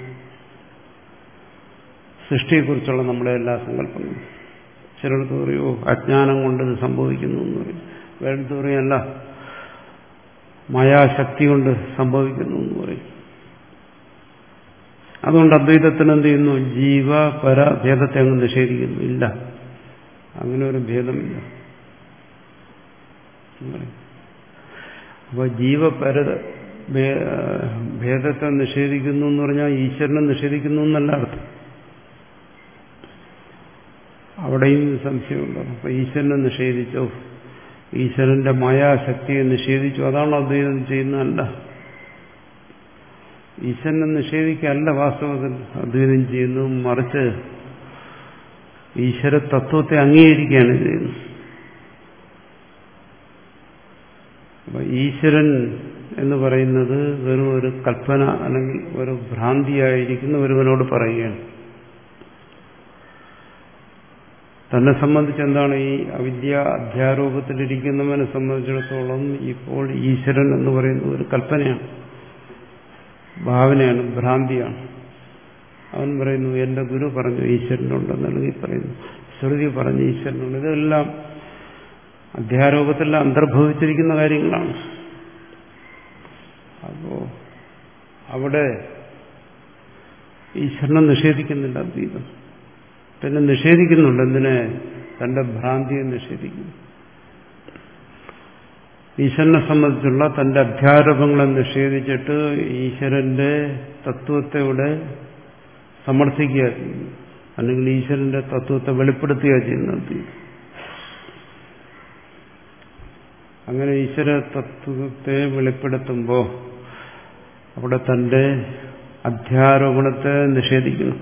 സൃഷ്ടിയെക്കുറിച്ചുള്ള നമ്മുടെ എല്ലാ സങ്കല്പങ്ങളും. ചിലർക്ക് പറയോ അജ്ഞാനം കൊണ്ട് ഇത് സംഭവിക്കുന്നു എന്ന് പറയും, വേറെടുത്ത് പറയല്ല മായാശക്തി കൊണ്ട് സംഭവിക്കുന്നു എന്ന് പറയും. അതുകൊണ്ട് അദ്വൈതത്തിന് എന്ത് ചെയ്യുന്നു? ജീവ പര ഭേദത്തെ അങ്ങ് നിഷേധിക്കുന്നു. ഇല്ല, അങ്ങനെ ഒരു ഭേദമില്ല. അപ്പോൾ ജീവപര ഭേദത്തെ നിഷേധിക്കുന്നു എന്ന് പറഞ്ഞാൽ ഈശ്വരനെ നിഷേധിക്കുന്നു എന്നല്ല അർത്ഥം. അവിടെയും സംശയമുണ്ടോ? അപ്പൊ ഈശ്വരനെ നിഷേധിച്ചോ, ഈശ്വരന്റെ മായാശക്തിയെ നിഷേധിച്ചു, അതാണോ അദ്വൈതം ചെയ്യുന്നതല്ല. ഈശ്വരനെ നിഷേധിക്കല്ല വാസ്തവത്തിൽ അദ്വൈതം ചെയ്യുന്നു, മറിച്ച് ഈശ്വര തത്വത്തെ അംഗീകരിക്കുകയാണ് ചെയ്യുന്നത്. അപ്പൊ ഈശ്വരൻ എന്ന് പറയുന്നത് വെറും ഒരു കൽപ്പന അല്ലെങ്കിൽ ഒരു ഭ്രാന്തിയായിരിക്കുന്ന ഒരുവനോട് പറയുകയാണ്. തന്നെ സംബന്ധിച്ച് എന്താണ്? ഈ അവിദ്യ അധ്യാരോപത്തിലിരിക്കുന്നവനെ സംബന്ധിച്ചിടത്തോളം ഇപ്പോൾ ഈശ്വരൻ എന്ന് പറയുന്നത് ഒരു കൽപ്പനയാണ്, ഭാവനയാണ്, ഭ്രാന്തിയാണ്. അവൻ പറയുന്നു എന്റെ ഗുരു പറഞ്ഞു ഈശ്വരനുണ്ടെന്നല്ലെങ്കിൽ പറയുന്നു ശ്രുതി പറഞ്ഞു ഈശ്വരനുണ്ട്. ഇതെല്ലാം അധ്യാരോപത്തിൽ അന്തർഭവിച്ചിരിക്കുന്ന കാര്യങ്ങളാണ്. അപ്പോ അവിടെ ഈശ്വരനെ നിഷേധിക്കുന്നില്ല അദ്വൈതം. പിന്നെ നിഷേധിക്കുന്നുണ്ട് എന്തിനെ? തന്റെ ഭ്രാന്തിയെ നിഷേധിക്കുന്നു. ഈശ്വരനെ സംബന്ധിച്ചുള്ള തന്റെ അധ്യാരോപങ്ങളെ നിഷേധിച്ചിട്ട് ഈശ്വരന്റെ തത്വത്തെ ഇവിടെ സമർത്ഥിക്കുക ചെയ്യുന്നു, അല്ലെങ്കിൽ ഈശ്വരന്റെ തത്വത്തെ വെളിപ്പെടുത്തുക ചെയ്യുന്നത്. അങ്ങനെ ഈശ്വര തത്വത്തെ വെളിപ്പെടുത്തുമ്പോൾ അവിടെ തന്റെ അധ്യാരോപണത്തെ നിഷേധിക്കുന്നു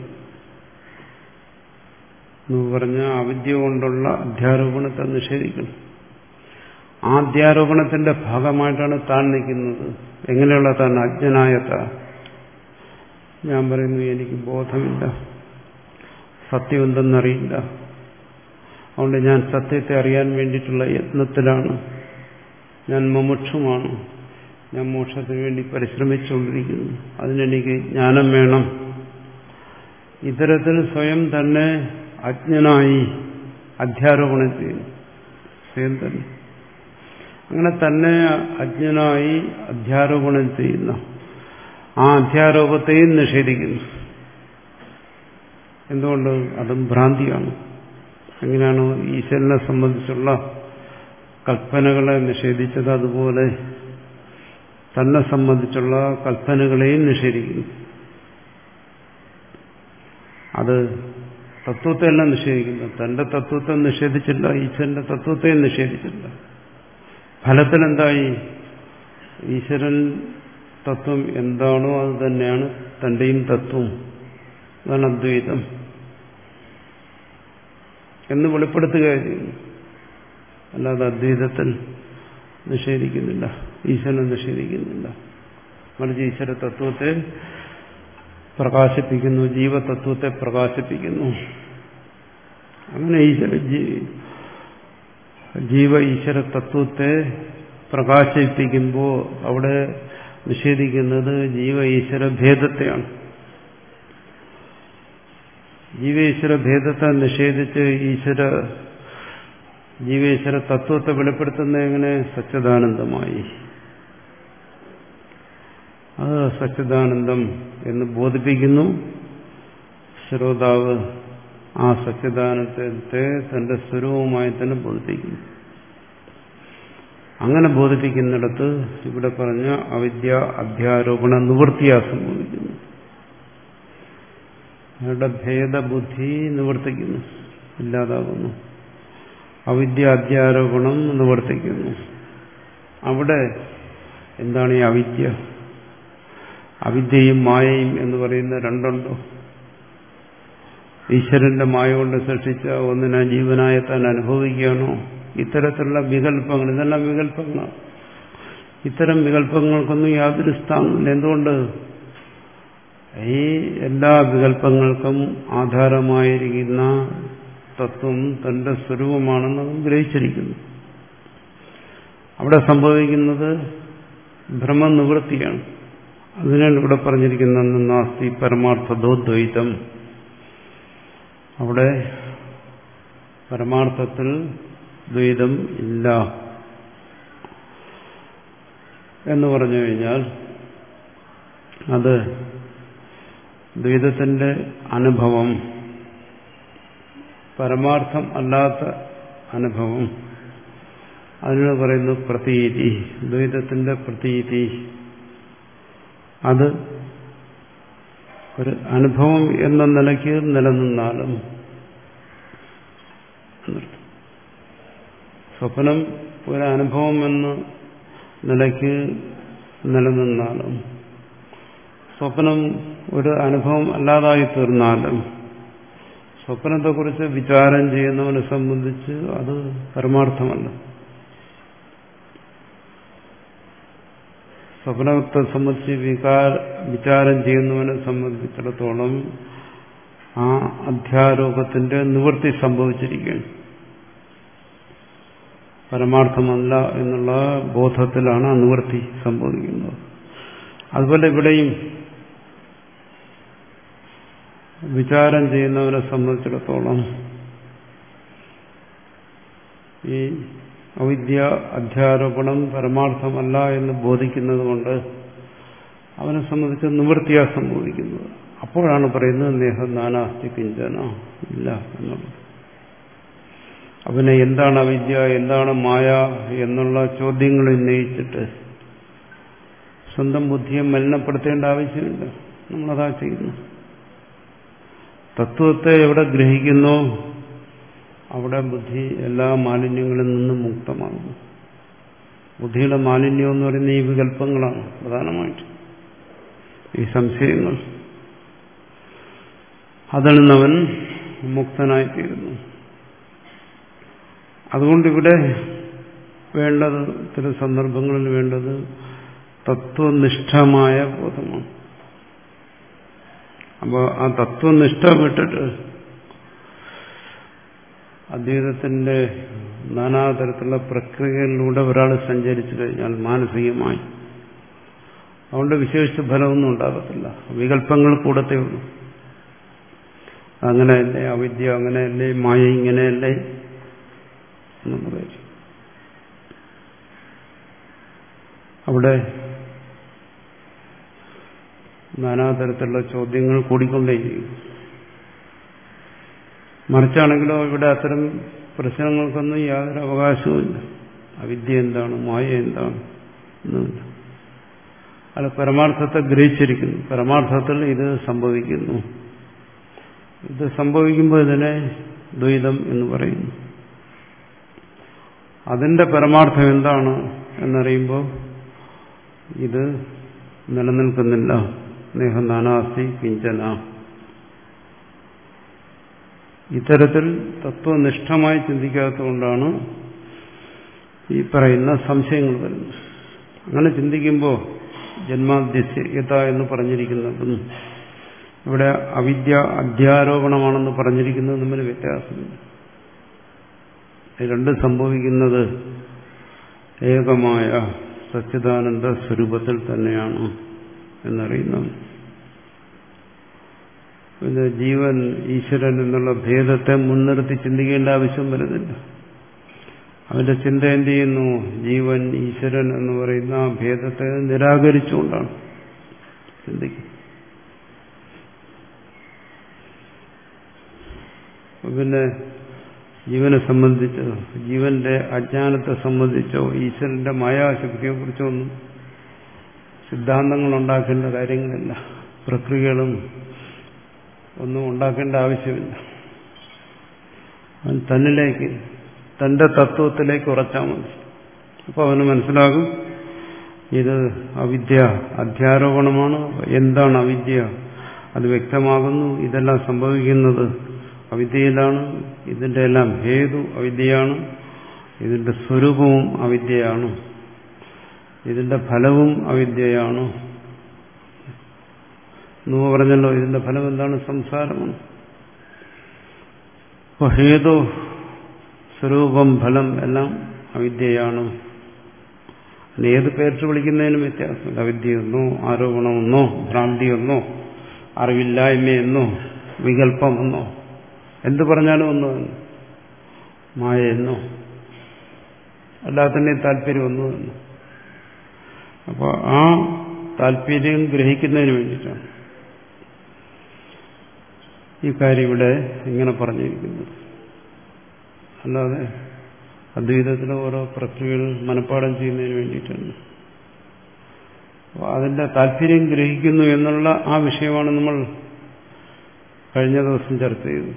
എന്ന് പറഞ്ഞ അവിദ്യ കൊണ്ടുള്ള അധ്യാരോപണത്തെ നിഷേധിക്കണം. ആ അധ്യാരോപണത്തിന്റെ ഭാഗമായിട്ടാണ് താൻ നിൽക്കുന്നത്. എങ്ങനെയുള്ള താൻ? അജ്ഞനായ താൻ. ഞാൻ പറയുന്നു എനിക്ക് ബോധമില്ല, സത്യം എന്തെന്നറിയില്ല, അതുകൊണ്ട് ഞാൻ സത്യത്തെ അറിയാൻ വേണ്ടിയിട്ടുള്ള യത്നത്തിലാണ്, ഞാൻ മുമുക്ഷുമാണ്, ഞാൻ മോക്ഷത്തിന് വേണ്ടി പരിശ്രമിച്ചുകൊണ്ടിരിക്കുന്നു, അതിനെനിക്ക് ജ്ഞാനം വേണം. ഇത്തരത്തിൽ സ്വയം തന്നെ അജ്ഞനായി അധ്യാരോപണം ചെയ്യുന്നു. സ്വയം തന്നെ അങ്ങനെ തന്നെ അജ്ഞനായി അധ്യാരോപണം ചെയ്യുന്ന ആ അധ്യാരോപത്തെയും നിഷേധിക്കുന്നു. എന്തുകൊണ്ട്? അതും ഭ്രാന്തിയാണ്. എങ്ങനെയാണോ ഈശ്വരനെ സംബന്ധിച്ചുള്ള കൽപ്പനകളെ നിഷേധിച്ചത്, അതുപോലെ തന്നെ സംബന്ധിച്ചുള്ള കൽപ്പനകളെയും നിഷേധിക്കുന്നു. അത് തത്വത്തെ എല്ലാം നിഷേധിക്കുന്നു. തന്റെ തത്വത്തെ നിഷേധിച്ചില്ല, ഈശ്വരന്റെ തത്വത്തെയും നിഷേധിച്ചില്ല. ഫലത്തിൽ എന്തായി? ഈശ്വരൻ തത്വം എന്താണോ അത് തന്നെയാണ് തന്റെയും തത്വം. അതാണ് അദ്വൈതം എന്ന് വെളിപ്പെടുത്തുക ചെയ്യുന്നു. അല്ലാതെ അദ്വൈതത്തിൽ നിഷേധിക്കുന്നില്ല, ഈശ്വരനെ നിഷേധിക്കുന്നില്ല. മറിച്ച് ഈശ്വര തത്വത്തെ പ്രകാശിപ്പിക്കുന്നു, ജീവതത്വത്തെ പ്രകാശിപ്പിക്കുന്നു. അങ്ങനെ ജീവ ഈശ്വര തത്വത്തെ പ്രകാശിപ്പിക്കുമ്പോൾ അവിടെ നിഷേധിക്കുന്നത് ജീവ ഈശ്വര ഭേദത്തെയാണ്. ജീവേശ്വര ഭേദത്തെ നിഷേധിച്ച് ഈശ്വര ജീവേശ്വര തത്വത്തെ വെളിപ്പെടുത്തുന്നത് എങ്ങനെ? സച്ചിദാനന്ദമായി. അത് സച്ചിദാനന്ദം എന്ന് ബോധിപ്പിക്കുന്നു. ശ്രോതാവ് ആ സച്ചിദാനന്ദത്തെ തന്റെ സ്വരൂപമായി തന്നെ ബോധിപ്പിക്കുന്നു. അങ്ങനെ ബോധിപ്പിക്കുന്നിടത്ത് ഇവിടെ പറഞ്ഞ അവിദ്യ അധ്യാരോപണ നിവൃത്തിയാ സംഭവിക്കുന്നു. അയാളുടെ ഭേദബുദ്ധി നിവർത്തിക്കുന്നു, ഇല്ലാതാകുന്നു. അവിദ്യ അധ്യാരോപണം നിവർത്തിക്കുന്നു. അവിടെ എന്താണ് ഈ അവിദ്യ? അവിദ്യയും മായയും എന്ന് പറയുന്ന രണ്ടുണ്ടോ? ഈശ്വരന്റെ മായ കൊണ്ട് സൃഷ്ടിച്ച ഒന്നിനെ ജീവനായ താൻ അനുഭവിക്കുകയാണോ? ഇത്തരത്തിലുള്ള വികല്പങ്ങൾ, ഇതെല്ലാം വികല്പങ്ങളാണ്. ഇത്തരം വികല്പങ്ങൾക്കൊന്നും യാതൊരു സ്ഥാനമില്ല. എന്തുകൊണ്ട്? ഈ എല്ലാ വികല്പങ്ങൾക്കും ആധാരമായിരിക്കുന്ന തത്വം തന്റെ സ്വരൂപമാണെന്ന് അവൻ ഗ്രഹിച്ചിരിക്കുന്നു. അവിടെ സംഭവിക്കുന്നത് ഭ്രമനിവൃത്തിയാണ്. അതിനാണ് ഇവിടെ പറഞ്ഞിരിക്കുന്നത് നാസ്തി പരമാർത്ഥതോദ്വൈതം. അവിടെ പരമാർത്ഥത്തിൽ ദ്വൈതം ഇല്ല എന്ന് പറഞ്ഞു കഴിഞ്ഞാൽ അത് ദ്വൈതത്തിന്റെ അനുഭവം, പരമാർത്ഥം അല്ലാത്ത അനുഭവം, അതിനോട് പറയുന്നു പ്രതീതി. ദ്വൈതത്തിന്റെ പ്രതീതി അത് ഒരു അനുഭവം എന്ന നിലയ്ക്ക് നിലനിന്നാലും, സ്വപ്നം ഒരു അനുഭവം എന്ന നിലയ്ക്ക് നിലനിന്നാലും, സ്വപ്നം ഒരു അനുഭവം അല്ലാതായി തീർന്നാലും, സ്വപ്നത്തെക്കുറിച്ച് വിചാരം ചെയ്യുന്നവനെ സംബന്ധിച്ച് അത് പരമാർത്ഥമല്ല. സ്വപ്നത്തെ സംബന്ധിച്ച് വികാര വിചാരം ചെയ്യുന്നവനെ സംബന്ധിച്ചിടത്തോളം ആ അധ്യാരോപത്തിന്റെ നിവൃത്തി സംഭവിച്ചിരിക്കുകയാണ്. പരമാർത്ഥമല്ല എന്നുള്ള ബോധത്തിലാണ് ആ നിവൃത്തി സംഭവിക്കുന്നത്. അതുപോലെ ഇവിടെയും വിചാരം ചെയ്യുന്നവനെ സംബന്ധിച്ചിടത്തോളം ഈ അവിദ്യ അധ്യാരോപണം പരമാർത്ഥമല്ല എന്ന് ബോധിക്കുന്നത് കൊണ്ട് അവനെ സംബന്ധിച്ച് നിവൃത്തിയാ സംഭവിക്കുന്നത്. അപ്പോഴാണ് പറയുന്നത് നേഹ നാനാസ്തി കിഞ്ചന ഇല്ല എന്നുള്ളത്. അവനെ എന്താണ് അവിദ്യ, എന്താണ് മായ എന്നുള്ള ചോദ്യങ്ങൾ ഉന്നയിച്ചിട്ട് സ്വന്തം ബുദ്ധിയെ മലിനപ്പെടുത്തേണ്ട ആവശ്യമില്ല. നമ്മളതാ ചെയ്യുന്നു. തത്വത്തെ എവിടെ ഗ്രഹിക്കുന്നോ അവിടെ ബുദ്ധി എല്ലാ മാലിന്യങ്ങളിൽ നിന്നും മുക്തമാകുന്നു. ബുദ്ധിയുടെ മാലിന്യം എന്ന് പറയുന്ന ഈ വികല്പങ്ങളാണ് പ്രധാനമായിട്ട്, ഈ സംശയങ്ങൾ. അതിൽ നിന്നവൻ മുക്തനായിത്തീരുന്നു. അതുകൊണ്ടിവിടെ വേണ്ടത്, ചില സന്ദർഭങ്ങളിൽ വേണ്ടത് തത്വനിഷ്ഠമായ ബോധമാണ്. അപ്പോൾ ആ തത്വനിഷ്ഠ വിട്ടിട്ട് അദ്വൈതത്തിന്റെ നാനാതരത്തിലുള്ള പ്രക്രിയകളിലൂടെ ഒരാൾ സഞ്ചരിച്ചു കഴിഞ്ഞാൽ മാനസികമായി, അതുകൊണ്ട് വിശേഷിച്ച ഫലമൊന്നും ഉണ്ടാകത്തില്ല. വികല്പങ്ങൾ കൂടത്തേ ഉള്ളൂ. അങ്ങനെയല്ലേ അവിദ്യ, അങ്ങനെയല്ലേ മായ, ഇങ്ങനെയല്ലേ എന്നുള്ള കാര്യം. അവിടെ നാനാതരത്തിലുള്ള ചോദ്യങ്ങൾ കൂടിക്കൊണ്ടേയിരിക്കും. മറിച്ചാണെങ്കിലോ ഇവിടെ അത്തരം പ്രശ്നങ്ങൾക്കൊന്നും യാതൊരു അവകാശവുമില്ല. അവിദ്യ എന്താണ്, മായ എന്താണ് എന്നുമില്ല. അത് പരമാർത്ഥത്തെ ഗ്രഹിച്ചിരിക്കുന്നു. പരമാർത്ഥത്തിൽ ഇത് സംഭവിക്കുന്നു. ഇത് സംഭവിക്കുമ്പോൾ ഇതിനെ ദ്വൈതം എന്ന് പറയുന്നു. അതിന്റെ പരമാർത്ഥം എന്താണ് എന്നറിയുമ്പോൾ ഇത് നിലനിൽക്കുന്നില്ല. നേഹ നാനാസ്തി കിഞ്ചന. ഇത്തരത്തിൽ തത്വനിഷ്ഠമായി ചിന്തിക്കാത്തതുകൊണ്ടാണ് ഈ പറയുന്ന സംശയങ്ങൾ വരുന്നത്. അങ്ങനെ ചിന്തിക്കുമ്പോൾ ജന്മാദ്യസ്യത എന്ന് പറഞ്ഞിരിക്കുന്നതും ഇവിടെ അവിദ്യ അധ്യാരോപണമാണെന്ന് പറഞ്ഞിരിക്കുന്നത് തമ്മിൽ വ്യത്യാസമില്ല. രണ്ടും സംഭവിക്കുന്നത് ഏകമായ സച്ചിദാനന്ദ സ്വരൂപത്തിൽ തന്നെയാണ് എന്നറിയുന്നു. പിന്നെ ജീവൻ ഈശ്വരൻ എന്നുള്ള ഭേദത്തെ മുൻനിർത്തി ചിന്തിക്കേണ്ട ആവശ്യം വരുന്നില്ല. അവന്റെ ചിന്ത എന്ത് ചെയ്യുന്നു? ജീവൻ ഈശ്വരൻ എന്ന് പറയുന്ന ആ ഭേദത്തെ നിരാകരിച്ചുകൊണ്ടാണ് ചിന്തിക്കുന്നത്. പിന്നെ ജീവനെ സംബന്ധിച്ചോ, ജീവന്റെ അജ്ഞാനത്തെ സംബന്ധിച്ചോ, ഈശ്വരന്റെ മായാശക്തിയെ കുറിച്ചോ ഒന്നും സിദ്ധാന്തങ്ങൾ ഉണ്ടാക്കേണ്ട കാര്യങ്ങളില്ല. പ്രക്രിയകളും ഒന്നും ഉണ്ടാക്കേണ്ട ആവശ്യമില്ല. അവൻ തന്നിലേക്ക്, തന്റെ തത്വത്തിലേക്ക് ഉറച്ചാൽ മതി. അപ്പോൾ അവന് മനസ്സിലാകും ഇത് അവിദ്യ അധ്യാരോപണമാണ്. എന്താണ് അവിദ്യ? അത് വ്യക്തമാകുന്നു. ഇതെല്ലാം സംഭവിക്കുന്നത് അവിദ്യയിലാണ്. ഇതിന്റെ എല്ലാം ഹേതു അവിദ്യയാണ്. ഇതിന്റെ സ്വരൂപവും അവിദ്യയാണ്. ഇതിന്റെ ഫലവും അവിദ്യയാണ്. എന്ന് പറഞ്ഞല്ലോ, ഇതിന്റെ ഫലം എന്താണ്? സംസാരമാണ്. അപ്പോൾ ഹേതു, സ്വരൂപം, ഫലം എല്ലാം അവിദ്യയാണ്. ഏത് പേരിട്ട് വിളിക്കുന്നതിനും വ്യത്യാസമില്ല. അവിദ്യയെന്നോ ആരോപണമെന്നോ ഭ്രാന്തിയെന്നോ അറിവില്ലായ്മയെന്നോ വികല്പമെന്നോ എന്ത് പറഞ്ഞാലും ഒന്നു തന്നെ. മായയെന്നോ അല്ലാത്തന്നെ താല്പര്യം ഒന്നു തന്നെ. അപ്പോൾ ആ താല്പര്യം ഗ്രഹിക്കുന്നതിന് വേണ്ടിയിട്ടാണ് ഈ കാര്യം ഇവിടെ ഇങ്ങനെ പറഞ്ഞിരിക്കുന്നത്. അല്ലാതെ അദ്വൈതത്തിലെ ഓരോ പ്രക്രിയകൾ മനഃപ്പാഠം ചെയ്യുന്നതിന് വേണ്ടിയിട്ടാണ്. അപ്പോൾ അതിന്റെ താല്പര്യം ഗ്രഹിക്കുന്നു എന്നുള്ള ആ വിഷയമാണ് നമ്മൾ കഴിഞ്ഞ ദിവസം ചർച്ച ചെയ്തത്.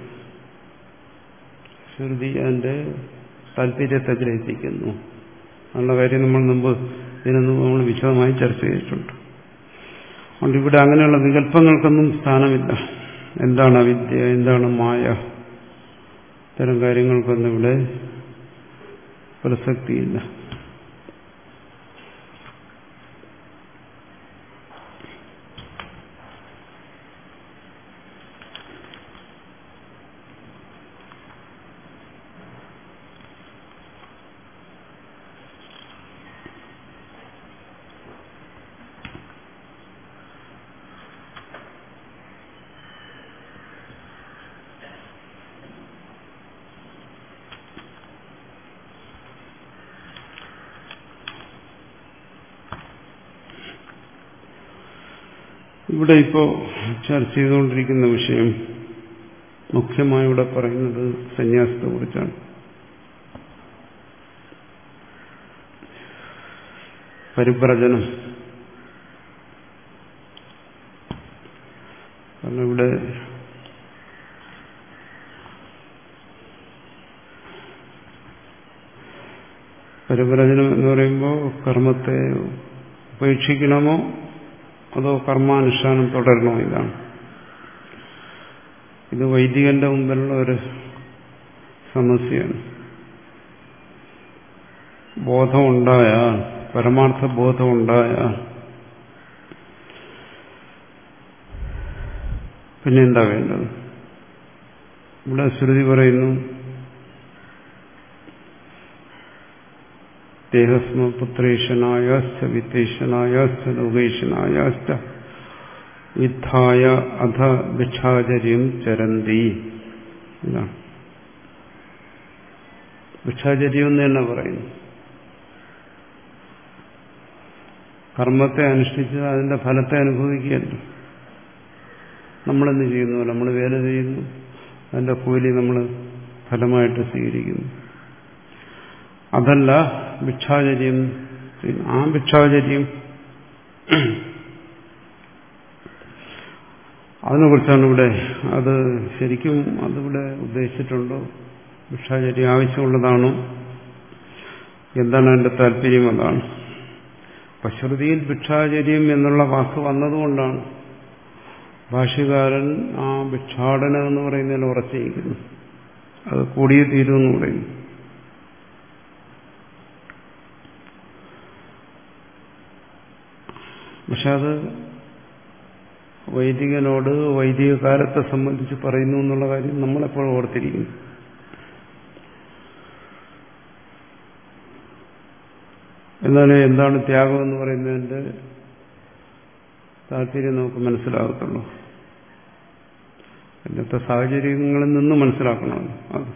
ശ്രുതി അതിന്റെ താല്പര്യത്തെ ഗ്രഹിപ്പിക്കുന്നു എന്നുള്ള കാര്യം നമ്മൾ മുമ്പ് ഇതിനൊന്നും നമ്മൾ വിശദമായി ചർച്ച ചെയ്തിട്ടുണ്ട്. അതുകൊണ്ട് ഇവിടെ അങ്ങനെയുള്ള വികല്പങ്ങൾക്കൊന്നും സ്ഥാനമില്ല. എന്താണ് അവിദ്യ, എന്താണ് മായ, ഇത്തരം കാര്യങ്ങൾക്കൊന്നും ഇവിടെ പ്രസക്തിയില്ല. ഇവിടെ ഇപ്പോൾ ചർച്ച ചെയ്തുകൊണ്ടിരിക്കുന്ന വിഷയം മുഖ്യമായി ഇവിടെ പറയുന്നത് സന്യാസത്തെ കുറിച്ചാണ്. പരിവ്രജനം. കാരണം ഇവിടെ പരിവ്രജനം എന്ന് പറയുമ്പോൾ കർമ്മത്തെ ഉപേക്ഷിക്കണമോ അതോ കർമാനുഷ്ഠാനം തുടരണോ? ഇതാണ്. ഇത് വൈദികന്റെ മുമ്പിലുള്ള ഒരു സമസ്യയാണ്. ബോധമുണ്ടായാൽ, പരമാർത്ഥ ബോധമുണ്ടായാൽ പിന്നെ എന്താ വേണ്ടത്? ഇവിടെ ശ്രുതി പറയുന്നു ദേഹസ്മപുത്രേഷനായാശ്ച വിത്തേഷനായാശ്ച ലോകേഷനായാശ്ച വിദ്ധായ അധ ഭിക്ഷാചര്യം ചരന്തി. ഇതാണ് ഭിക്ഷാചര്യം എന്ന് തന്നെ പറയുന്നു. കർമ്മത്തെ അനുഷ്ഠിച്ച് അതിന്റെ ഫലത്തെ അനുഭവിക്കുകയല്ല. നമ്മളെന്ത് ചെയ്യുന്നു? നമ്മൾ വേല ചെയ്യുന്നു, അതിന്റെ കൂലി നമ്മൾ ഫലമായിട്ട് സ്വീകരിക്കുന്നു. അതല്ല ഭിക്ഷാചര്യം. ആ ഭിക്ഷാചര്യം അതിനെക്കുറിച്ചാണ് ഇവിടെ. അത് ശരിക്കും അതിവിടെ ഉദ്ദേശിച്ചിട്ടുണ്ടോ? ഭിക്ഷാചര്യം ആവശ്യമുള്ളതാണോ? എന്താണ് അതിന്റെ താല്പര്യം? അതാണ്. ശ്രുതിയിൽ ഭിക്ഷാചര്യം എന്നുള്ള വാക്ക് വന്നതുകൊണ്ടാണ് ഭാഷ്യകാരൻ ആ ഭിക്ഷാടനം എന്ന് പറയുന്നതിൽ ഉറച്ചിരിക്കുന്നു. അത് കൂടിയേ തീരുമെന്ന് പറയുന്നു. പക്ഷെ അത് വൈദികനോട് വൈദിക കാലത്തെ സംബന്ധിച്ച് പറയുന്നു എന്നുള്ള കാര്യം നമ്മളെപ്പോഴും ഓർത്തിരിക്കുന്നു. എന്നാലും എന്താണ് ത്യാഗം എന്ന് പറയുന്നതിന്റെ താല്പര്യം നമുക്ക് മനസ്സിലാകത്തുള്ളൂ. ഇന്നത്തെ സാഹചര്യങ്ങളിൽ നിന്ന് മനസ്സിലാക്കണം അത്.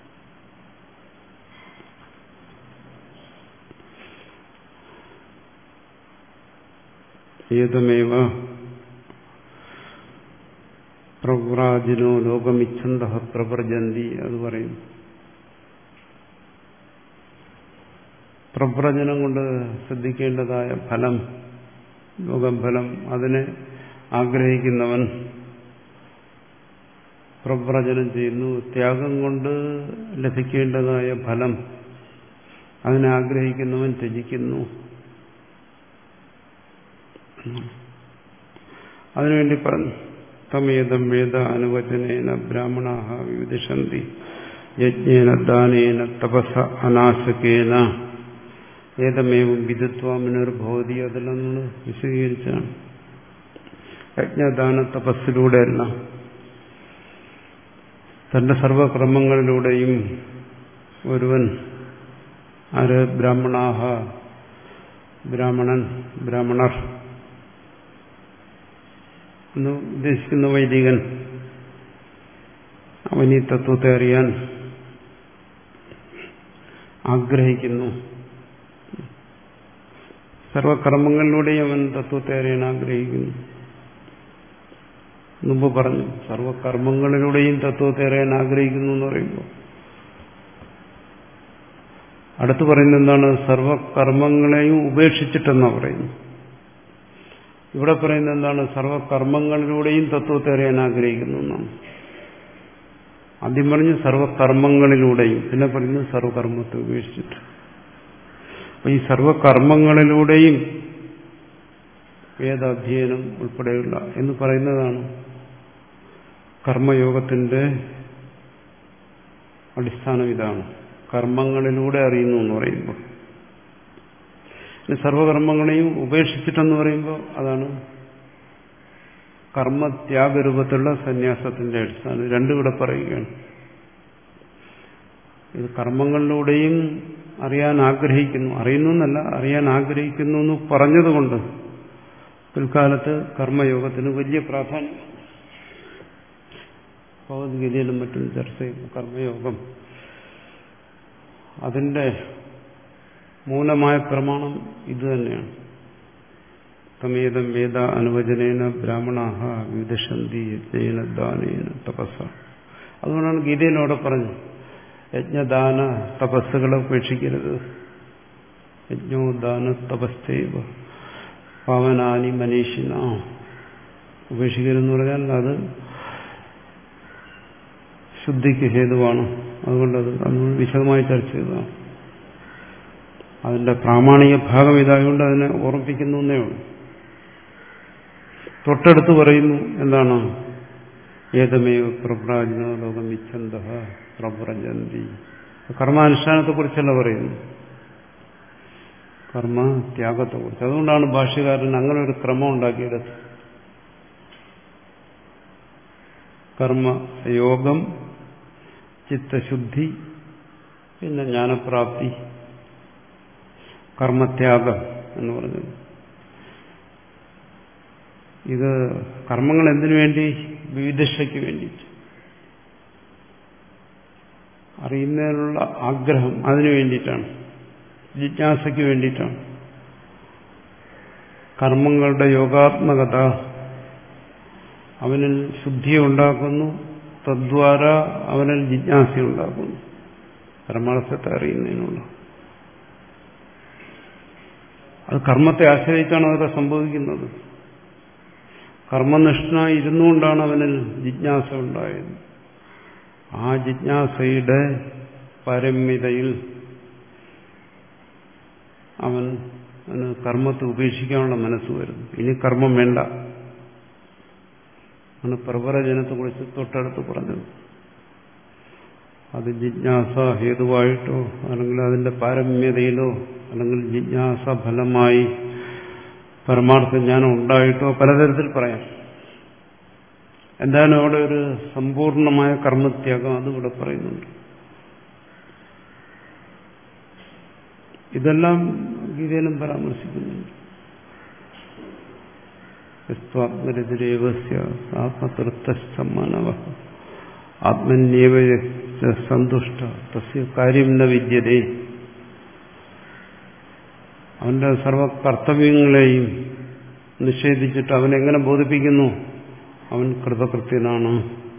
ഏതമേവ പ്രവ്രാജിനോ ലോകമിച്ഛന്ത പ്രവ്രജന്തി. അത് പറയും. പ്രവ്രജനം കൊണ്ട് ശ്രദ്ധിക്കേണ്ടതായ ഫലം, ലോകഫലം, അതിനെ ആഗ്രഹിക്കുന്നവൻ പ്രവ്രജനം ചെയ്യുന്നു. ത്യാഗം കൊണ്ട് ലഭിക്കേണ്ടതായ ഫലം അതിനെ ആഗ്രഹിക്കുന്നവൻ ത്യജിക്കുന്നു. അതിനുവേണ്ടി പറഞ്ഞു തമേതം വേദ അനുവചനേന ബ്രാഹ്മണാഃ വിവിദിഷന്തി യജ്ഞേന ദാനേന തപസ അനാശകേന ഏതമേവം വിദിത്വാ മുനിർഭവതി. അതെല്ലാം നമ്മൾ വിശദീകരിച്ചാണ്. യജ്ഞദാന തപസ്സിലൂടെയല്ല, തന്റെ സർവകർമ്മങ്ങളിലൂടെയും ഒരുവൻ ആര് ബ്രാഹ്മണാഹ ബ്രാഹ്മണൻ ബ്രാഹ്മണർ എന്ന് ഉദ്ദേശിക്കുന്ന വൈദികൻ അവൻ ഈ തത്വത്തെ അറിയാൻ ആഗ്രഹിക്കുന്നു. സർവകർമ്മങ്ങളിലൂടെയും അവൻ തത്വത്തെ അറിയാൻ ആഗ്രഹിക്കുന്നു. മുമ്പ് പറഞ്ഞു സർവകർമ്മങ്ങളിലൂടെയും തത്വത്തെ അറിയാൻ ആഗ്രഹിക്കുന്നു എന്ന് പറയുമ്പോൾ അടുത്ത് പറയുന്നത് എന്താണ്? സർവകർമ്മങ്ങളെയും ഉപേക്ഷിച്ചിട്ടെന്നാണ് പറയുന്നത്. ഇവിടെ പറയുന്നത് എന്താണ്? സർവകർമ്മങ്ങളിലൂടെയും തത്വത്തെ അറിയാൻ ആഗ്രഹിക്കുന്നു എന്നാണ്. ആദ്യം പറഞ്ഞ് സർവകർമ്മങ്ങളിലൂടെയും, പിന്നെ പറയുന്നത് സർവകർമ്മത്തെ ഉപേക്ഷിച്ചിട്ട്. അപ്പൊ ഈ സർവകർമ്മങ്ങളിലൂടെയും വേദാധ്യയനം ഉൾപ്പെടെയുള്ള എന്ന് പറയുന്നതാണ് കർമ്മയോഗത്തിന്റെ അടിസ്ഥാനം. ഇതാണ് കർമ്മങ്ങളിലൂടെ അറിയുന്നു എന്ന് പറയുമ്പോൾ. സർവകർമ്മങ്ങളെയും ഉപേക്ഷിച്ചിട്ടെന്ന് പറയുമ്പോൾ അതാണ് കർമ്മത്യാഗരൂപത്തിലുള്ള സന്യാസത്തിന്റെ അടിസ്ഥാനം. രണ്ടും ഇവിടെ പറയുകയാണ്. ഇത് കർമ്മങ്ങളിലൂടെയും അറിയാൻ ആഗ്രഹിക്കുന്നു, അറിയുന്നു എന്നല്ല, അറിയാൻ ആഗ്രഹിക്കുന്നു എന്ന് പറഞ്ഞതുകൊണ്ട് പിൽക്കാലത്ത് കർമ്മയോഗത്തിന് വലിയ പ്രാധാന്യം. ഭഗവത്ഗീതയിലും മറ്റും ചർച്ച ചെയ്യുന്നു കർമ്മയോഗം. അതിന്റെ മൂലമായ പ്രമാണം ഇതുതന്നെയാണ്. തമേതം വേദ അനുവചനേന ബ്രാഹ്മണാഃ വിദിഷന്തി യജ്ഞേന ദാനേന തപസ്സ. അതുകൊണ്ടാണ് ഗീതയിലൂടെ പറഞ്ഞു യജ്ഞദാന തപസ്സുകളെ ഉപേക്ഷിക്കരുത്. യജ്ഞോ ദാന തപസ്തൈവ പാവനാനി മനീഷിന. ഉപേക്ഷിക്കരുതെന്ന് പറഞ്ഞാൽ അത് ശുദ്ധിക്ക് ഹേതുവാണ്. അതുകൊണ്ടത് നമ്മൾ വിശദമായി ചർച്ച ചെയ്തതാണ്. അതിന്റെ പ്രാമാണിക ഭാഗം ഇതായതുകൊണ്ട് അതിനെ ഓർമ്മിപ്പിക്കുന്നു എന്നേ ഉള്ളൂ. തൊട്ടടുത്ത് പറയുന്നു എന്താണ്? ഏതമേവ പ്രവ്രാജിനോ ലോകം ഇച്ഛന്തഃ പ്രവ്രജന്തി. കർമാനുഷ്ഠാനത്തെക്കുറിച്ചല്ല പറയുന്നു, കർമ്മ ത്യാഗത്തെക്കുറിച്ച്. അതുകൊണ്ടാണ് ഭാഷ്യകാരൻ അങ്ങനെ ഒരു ക്രമം ഉണ്ടാക്കിയത്. കർമ്മയോഗം, ചിത്തശുദ്ധി, പിന്നെ ജ്ഞാനപ്രാപ്തി, കർമ്മത്യാഗം എന്ന് പറഞ്ഞത്. ഇത് കർമ്മങ്ങൾ എന്തിനു വേണ്ടി? വിവിധയ്ക്ക് വേണ്ടിയിട്ട്, അറിയുന്നതിനുള്ള ആഗ്രഹം അതിനു വേണ്ടിയിട്ടാണ്, ജിജ്ഞാസയ്ക്ക് വേണ്ടിയിട്ടാണ്. കർമ്മങ്ങളുടെ യോഗാത്മകത അവനിൽ ശുദ്ധിയെ ഉണ്ടാക്കുന്നു, തദ്വാര അവനിൽ ജിജ്ഞാസ ഉണ്ടാക്കുന്നു, പരമാർത്ഥത്തെ അറിയുന്നതിനുള്ള. അത് കർമ്മത്തെ ആശ്രയിച്ചാണ് അതൊക്കെ സംഭവിക്കുന്നത്. കർമ്മനിഷ്ഠനായി ഇരുന്നുകൊണ്ടാണ് അവനിൽ ജിജ്ഞാസ ഉണ്ടായത്. ആ ജിജ്ഞാസയുടെ പാരമ്യതയിൽ അവൻ കർമ്മത്തെ ഉപേക്ഷിക്കാനുള്ള മനസ്സ് വരുന്നു. ഇനി കർമ്മം വേണ്ട ആണ് പ്രവരജനത്തെ കുറിച്ച് തൊട്ടടുത്ത് പറഞ്ഞത്. അത് ജിജ്ഞാസ ഹേതുവായിട്ടോ അല്ലെങ്കിൽ അതിന്റെ പാരമ്യതയിലോ അല്ലെങ്കിൽ ജിജ്ഞാസ ഫലമായി പരമാർത്ഥ ജ്ഞാനം ഉണ്ടായിട്ടോ പലതരത്തിൽ പറയാം. എന്തായാലും അവിടെ ഒരു സമ്പൂർണമായ കർമ്മത്യാഗം അത് ഇവിടെ പറയുന്നുണ്ട്. ഇതെല്ലാം ഗീതയിലും പരാമർശിക്കുന്നുണ്ട്. ആത്മരതിരേവസ്യ ആത്മതൃപ്തമാനവ ആത്മന്യേവ സന്തുഷ്ട തസ്യ കാര്യം ന വിദ്യതേ. അവന്റെ സർവ കർത്തവ്യങ്ങളെയും നിഷേധിച്ചിട്ട് അവനെങ്ങനെ ബോധിപ്പിക്കുന്നു? അവൻ കൃതകൃത്യനാണ്.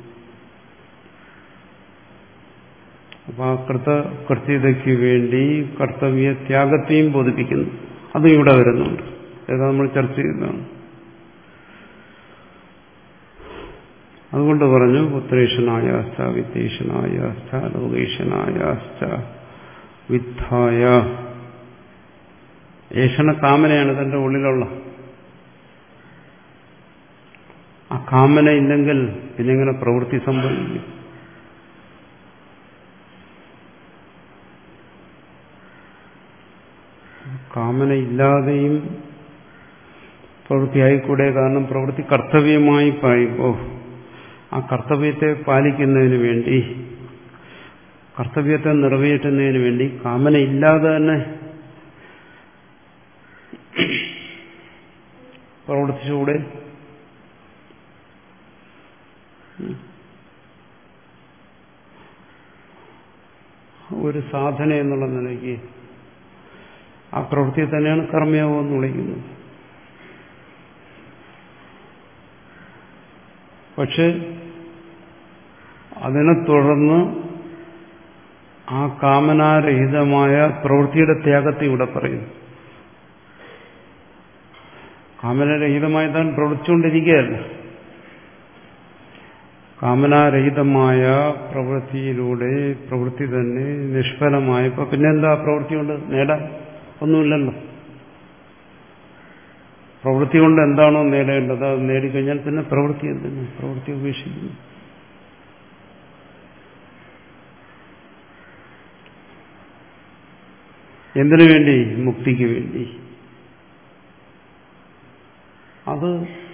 അപ്പൊ ആ കൃതകൃത്യതയ്ക്ക് വേണ്ടി കർത്തവ്യ ത്യാഗത്തെയും ബോധിപ്പിക്കുന്നു. അതും ഇവിടെ വരുന്നുണ്ട്. ഏതാ നമ്മൾ ചർച്ച ചെയ്യുന്നതാണ്. അതുകൊണ്ട് പറഞ്ഞു പുത്രേഷനായാശ്ച വിത്തേഷനായാശ്ച ലോകേഷനായാശ്ച വിദ്ധായ. ഏഷണ കാമനയാണ് തന്റെ ഉള്ളിലുള്ള. ആ കാമന ഇല്ലെങ്കിൽ പിന്നെങ്ങനെ പ്രവൃത്തി സംഭവിക്കും? കാമന ഇല്ലാതെയും പ്രവൃത്തിയായിക്കൂടെ? കാരണം പ്രവൃത്തി കർത്തവ്യമായി പറയുമ്പോ ആ കർത്തവ്യത്തെ പാലിക്കുന്നതിന് വേണ്ടി, കർത്തവ്യത്തെ നിറവേറ്റുന്നതിന് വേണ്ടി കാമന ഇല്ലാതെ തന്നെ പ്രവർത്തിച്ചുകൂടെ? ഒരു സാധന എന്നുള്ള നിലയ്ക്ക് ആ പ്രവൃത്തിയെ തന്നെയാണ് കർമ്മയോഗം എന്ന് വിളിക്കുന്നത്. പക്ഷെ അതിനെ തുടർന്ന് ആ കാമനാരഹിതമായ പ്രവൃത്തിയുടെ ത്യാഗത്തെ ഇവിടെ പറയുന്നു. കാമനാരഹിതമായി താൻ പ്രവർത്തിച്ചുകൊണ്ടിരിക്കുകയല്ല. കാമനാരഹിതമായ പ്രവൃത്തിയിലൂടെ പ്രവൃത്തി തന്നെ നിഷ്ഫലമായപ്പോ പിന്നെന്താ പ്രവൃത്തി കൊണ്ട് നേടാൻ? ഒന്നുമില്ലല്ലോ. പ്രവൃത്തി കൊണ്ട് എന്താണോ നേടേണ്ടത് അത് നേടിക്കഴിഞ്ഞാൽ പിന്നെ പ്രവൃത്തി എന്തിനു? പ്രവൃത്തി ഉപേക്ഷിക്കുന്നു. എന്തിനു വേണ്ടി? മുക്തിക്ക് വേണ്ടി. അത്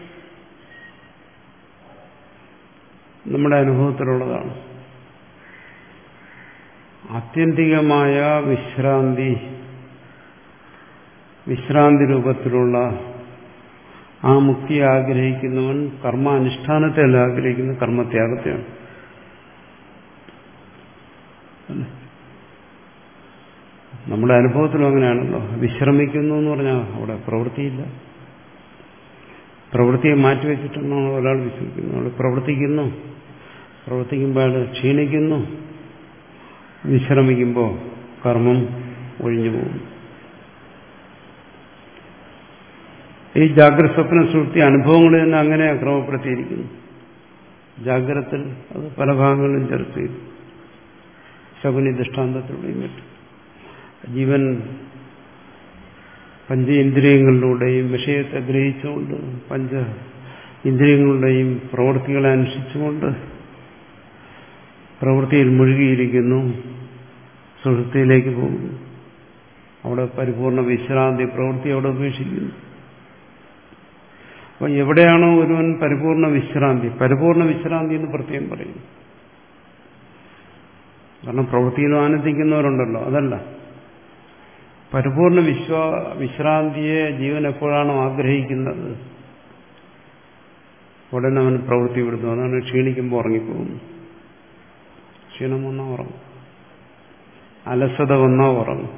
നമ്മുടെ അനുഭവത്തിലുള്ളതാണ്. ആത്യന്തികമായ വിശ്രാന്തി, വിശ്രാന്തി രൂപത്തിലുള്ള ആ മുക്തിയെ ആഗ്രഹിക്കുന്നവൻ കർമാനുഷ്ഠാനത്തെ അല്ല ആഗ്രഹിക്കുന്ന, കർമ്മത്യാഗത്തെയാണ്. നമ്മുടെ അനുഭവത്തിലും അങ്ങനെയാണല്ലോ. വിശ്രമിക്കുന്നു എന്ന് പറഞ്ഞാൽ അവിടെ പ്രവൃത്തിയില്ല. പ്രവൃത്തിയെ മാറ്റിവെച്ചിട്ടാണ് ഒരാൾ വിശ്രമിക്കുന്നത്. അവിടെ പ്രവർത്തിക്കുന്നു, പ്രവർത്തിക്കുമ്പോൾ അയാൾ ക്ഷീണിക്കുന്നു, വിശ്രമിക്കുമ്പോൾ കർമ്മം ഒഴിഞ്ഞു പോകും. ഈ ജാഗ്രത സ്വപ്ന സുഷുപ്തി അനുഭവങ്ങളിൽ തന്നെ അങ്ങനെ ക്രമപ്പെടുത്തിയിരിക്കുന്നു. ജാഗ്രതത്തിൽ അത് പല ഭാഗങ്ങളിലും ചർച്ച ചെയ്തു. ശകുനി ദൃഷ്ടാന്തത്തിലൂടെയും മറ്റും ജീവൻ പഞ്ചേന്ദ്രിയങ്ങളിലൂടെയും വിഷയത്തെ ഗ്രഹിച്ചുകൊണ്ട് പഞ്ച ഇന്ദ്രിയങ്ങളുടെയും പ്രവൃത്തികളെ അനുഷ്ഠിച്ചുകൊണ്ട് പ്രവൃത്തിയിൽ മുഴുകിയിരിക്കുന്നു, സുഷുപ്തിയിലേക്ക് പോകുന്നു. അവിടെ പരിപൂർണ വിശ്രാന്തി, പ്രവൃത്തി അവിടെ ഉപേക്ഷിക്കുന്നു. അപ്പൊ എവിടെയാണോ ഒരുവൻ പരിപൂർണ വിശ്രാന്തി, പരിപൂർണ വിശ്രാന്തി എന്ന് പ്രത്യേകം പറയുന്നു. കാരണം പ്രവൃത്തിയിൽ ആനന്ദിക്കുന്നവരുണ്ടല്ലോ, അതല്ല. പരിപൂർണ വിശ്വാ വിശ്രാന്തിയെ ജീവൻ എപ്പോഴാണോ ആഗ്രഹിക്കുന്നത് ഉടനെ അവൻ പ്രവൃത്തി വിടുന്നു. അതാണ് ക്ഷീണിക്കുമ്പോൾ ഉറങ്ങിപ്പോകുന്നു. ക്ഷീണം വന്നാൽ ഉറങ്ങും, അലസത വന്നാൽ ഉറങ്ങും.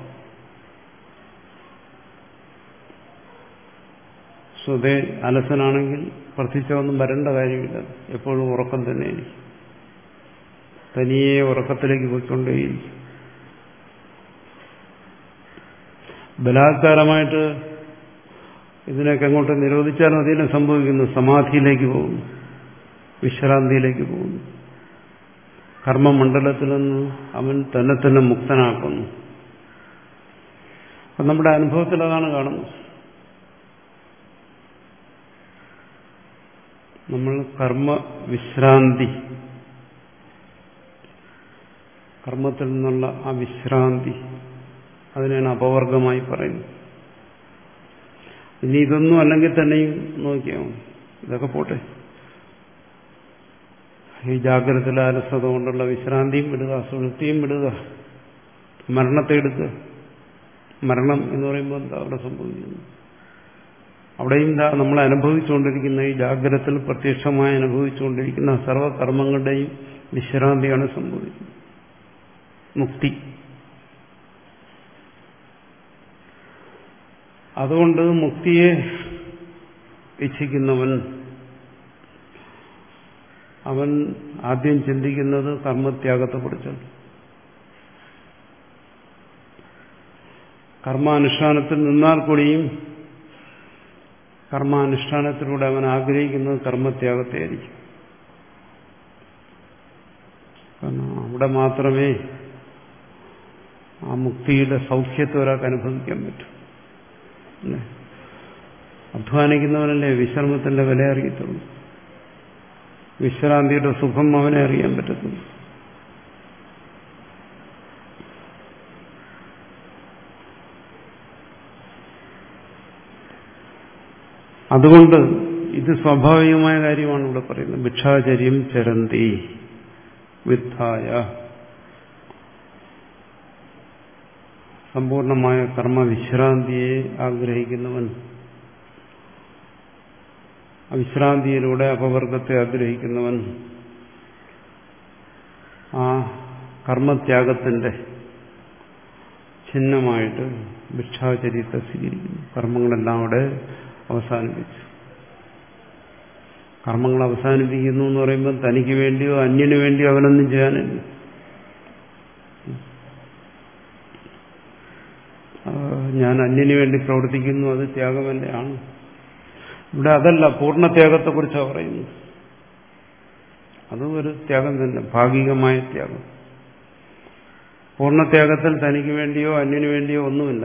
സ്വതേ അലസനാണെങ്കിൽ പ്രത്യേകിച്ചൊന്നും വരേണ്ട കാര്യമില്ല, എപ്പോഴും ഉറക്കം തന്നെയായിരിക്കും. തനിയെ ഉറക്കത്തിലേക്ക് പോയിക്കൊണ്ടേയിരിക്കും. ബലാത്കാരമായിട്ട് ഇതിനൊക്കെ അങ്ങോട്ട് നിരോധിച്ചാൽ അതിനെ സംഭവിക്കുന്നു, സമാധിയിലേക്ക് പോകുന്നു, വിശ്രാന്തിയിലേക്ക് പോകുന്നു. കർമ്മമണ്ഡലത്തിൽ നിന്ന് അവൻ തന്നെ തന്നെ മുക്തനാക്കുന്നു. അപ്പം നമ്മുടെ അനുഭവത്തിൽ അതാണ് കാണുന്നത്. നമ്മൾ കർമ്മ വിശ്രാന്തി, കർമ്മത്തിൽ നിന്നുള്ള ആ വിശ്രാന്തി, അതിനാണ് അപവർഗമായി പറയുന്നത്. ഇനി ഇതൊന്നും അല്ലെങ്കിൽ തന്നെയും നോക്കിയാൽ ഇതൊക്കെ പോട്ടെ. ഈ ജാഗ്രതയിലെ അലസത കൊണ്ടുള്ള വിശ്രാന്തിയും വിടുക, സുഷുപ്തിയും വിടുക, മരണത്തെ എടുക്കുക. മരണം എന്ന് പറയുമ്പോൾ എന്താ അവിടെ സംഭവിക്കുന്നു? അവിടെയും എന്താ നമ്മൾ അനുഭവിച്ചുകൊണ്ടിരിക്കുന്ന, ഈ ജാഗ്രതത്തിൽ പ്രത്യക്ഷമായി അനുഭവിച്ചുകൊണ്ടിരിക്കുന്ന സർവ്വകർമ്മങ്ങളുടെയും വിശ്രാന്തിയാണ് സംഭവിക്കുന്നത്, മുക്തി. അതുകൊണ്ട് മുക്തിയെ ഇച്ഛിക്കുന്നവൻ അവൻ ആദ്യം ചിന്തിക്കുന്നത് കർമ്മത്യാഗത്തെക്കുറിച്ചാണ്. കർമാനുഷ്ഠാനത്തിൽ നിന്നാൽ കൂടിയും കർമാനുഷ്ഠാനത്തിലൂടെ അവൻ ആഗ്രഹിക്കുന്നത് കർമ്മത്യാഗത്തെയായിരിക്കും. കാരണം അവിടെ മാത്രമേ ആ മുക്തിയുടെ സൗഖ്യത്തെ ഒരാൾക്ക് അനുഭവിക്കാൻ പറ്റും. അല്ലേ? അധ്വാനിക്കുന്നവനല്ലേ വിശ്രമത്തിന്റെ വില അറിയത്തുള്ളൂ. വിശ്രാന്തിയുടെ സുഖം അവനെ അറിയാൻ പറ്റത്തുള്ളൂ. അതുകൊണ്ട് ഇത് സ്വാഭാവികമായ കാര്യമാണ് ഇവിടെ പറയുന്നത്. ഭിക്ഷാചര്യം ചരന്തി വിദ്ധായ, സമ്പൂർണമായ കർമ്മവിശ്രാന്തിയെ ആഗ്രഹിക്കുന്നവൻ, വിശ്രാന്തിയിലൂടെ അപവർഗത്തെ ആഗ്രഹിക്കുന്നവൻ ആ കർമ്മത്യാഗത്തിന്റെ ചിഹ്നമായിട്ട് ഭിക്ഷാചര്യത്തെ സ്വീകരിക്കുന്നു. കർമ്മങ്ങളെല്ലാം അവിടെ അവസാനിപ്പിച്ചു. കർമ്മങ്ങൾ അവസാനിപ്പിക്കുന്നു എന്ന് പറയുമ്പോൾ തനിക്ക് വേണ്ടിയോ അന്യന് വേണ്ടിയോ അവനൊന്നും ചെയ്യാനില്ല. ഞാൻ അന്യന് വേണ്ടി പ്രവർത്തിക്കുന്നു, അത് ത്യാഗമല്ലാണ്. ഇവിടെ അതല്ല, പൂർണ്ണത്യാഗത്തെക്കുറിച്ചാണ് പറയുന്നത്. അതും ഒരു ത്യാഗം തന്നെ, ഭാഗികമായ ത്യാഗം. പൂർണ്ണത്യാഗത്തിൽ തനിക്ക് വേണ്ടിയോ അന്യന് വേണ്ടിയോ ഒന്നുമില്ല.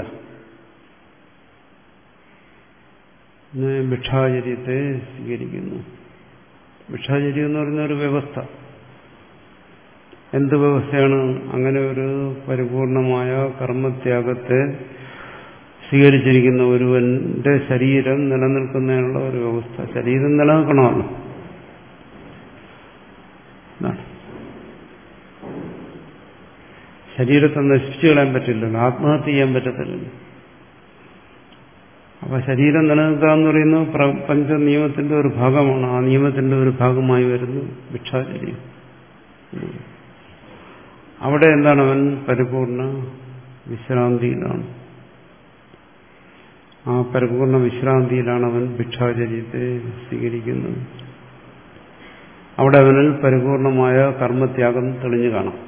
ഭിക്ഷാചര്യത്തെ സ്വീകരിക്കുന്നു. ഭിക്ഷാചര്യം എന്ന് പറയുന്ന ഒരു വ്യവസ്ഥ. എന്ത് വ്യവസ്ഥയാണ്? അങ്ങനെ ഒരു പരിപൂർണമായ കർമ്മത്യാഗത്തെ സ്വീകരിച്ചിരിക്കുന്ന ഒരുവന്റെ ശരീരം നിലനിൽക്കുന്നതിനുള്ള ഒരു വ്യവസ്ഥ. ശരീരം നിലനിൽക്കണമല്ലോ. ശരീരത്തെ നശിപ്പിച്ചു കളയാൻ പറ്റില്ലല്ലോ, ആത്മഹത്യ ചെയ്യാൻ പറ്റത്തില്ലല്ലോ. അപ്പൊ ശരീരം നിലനിൽക്കുക എന്ന് പറയുന്നത് പ്രപഞ്ച നിയമത്തിന്റെ ഒരു ഭാഗമാണ്. ആ നിയമത്തിന്റെ ഒരു ഭാഗമായി വരുന്നു ഭിക്ഷാചര്യം. അവിടെ എന്താണ്? അവൻ പരിപൂർണ വിശ്രാന്തിയിലാണ്. ആ പരിപൂർണ വിശ്രാന്തിയിലാണ് അവൻ ഭിക്ഷാചര്യത്തെ സ്വീകരിക്കുന്നത്. അവിടെ അവനിൽ പരിപൂർണമായ കർമ്മത്യാഗം തെളിഞ്ഞു കാണാം.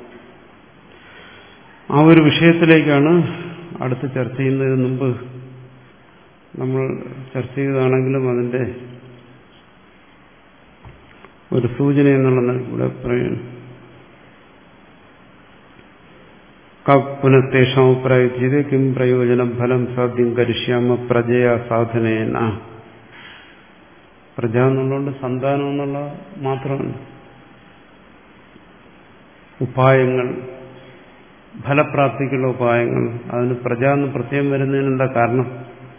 ആ ഒരു വിഷയത്തിലേക്കാണ് അടുത്ത് ചർച്ച ചെയ്യുന്നതിന് മുമ്പ് നമ്മൾ ചർച്ച ചെയ്തതാണെങ്കിലും അതിന്റെ ഒരു സൂചന എന്നുള്ള ഇവിടെ പറയുന്നു. പുനഃതേഷാഭിപ്രായ കിം പ്രയോജനം ഫലം സാധ്യം കരിഷ്യാമ പ്രജയ സാധനേന. പ്രജ എന്നുള്ളതുകൊണ്ട് സന്താനം എന്നുള്ള മാത്രമല്ല, ഉപായങ്ങൾ, ഫലപ്രാപ്തിക്കുള്ള ഉപായങ്ങൾ. അതിന് പ്രജ എന്ന് പ്രത്യേകം വരുന്നതിന് എന്താ കാരണം?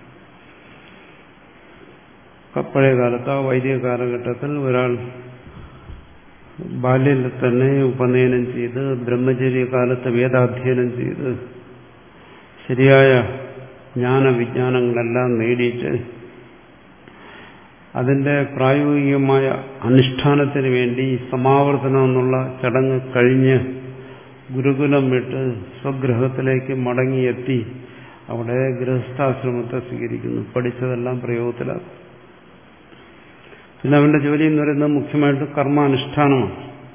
പഴയ കാലത്ത്, ആ വൈദിക കാലഘട്ടത്തിൽ ഒരാൾ ബാല്യത്തിൽ തന്നെ ഉപനയനം ചെയ്ത് ബ്രഹ്മചര്യ കാലത്ത് വേദാധ്യയനം ചെയ്ത് ശരിയായ ജ്ഞാനവിജ്ഞാനങ്ങളെല്ലാം നേടിയിട്ട് അതിന്റെ പ്രായോഗികമായ അനുഷ്ഠാനത്തിന് വേണ്ടി സമാവർത്തനം എന്നുള്ള ചടങ്ങ് കഴിഞ്ഞ് ഗുരുകുലം വിട്ട് സ്വഗൃഹത്തിലേക്ക് മടങ്ങിയെത്തി അവിടെ ഗൃഹസ്ഥാശ്രമത്തെ സ്വീകരിക്കുന്നു. പഠിച്ചതെല്ലാം പ്രയോഗത്തിലാക്കും. പിന്നെ അവന്റെ ജോലി എന്ന് പറയുന്നത് മുഖ്യമായിട്ട് കർമാനുഷ്ഠാനമാണ്.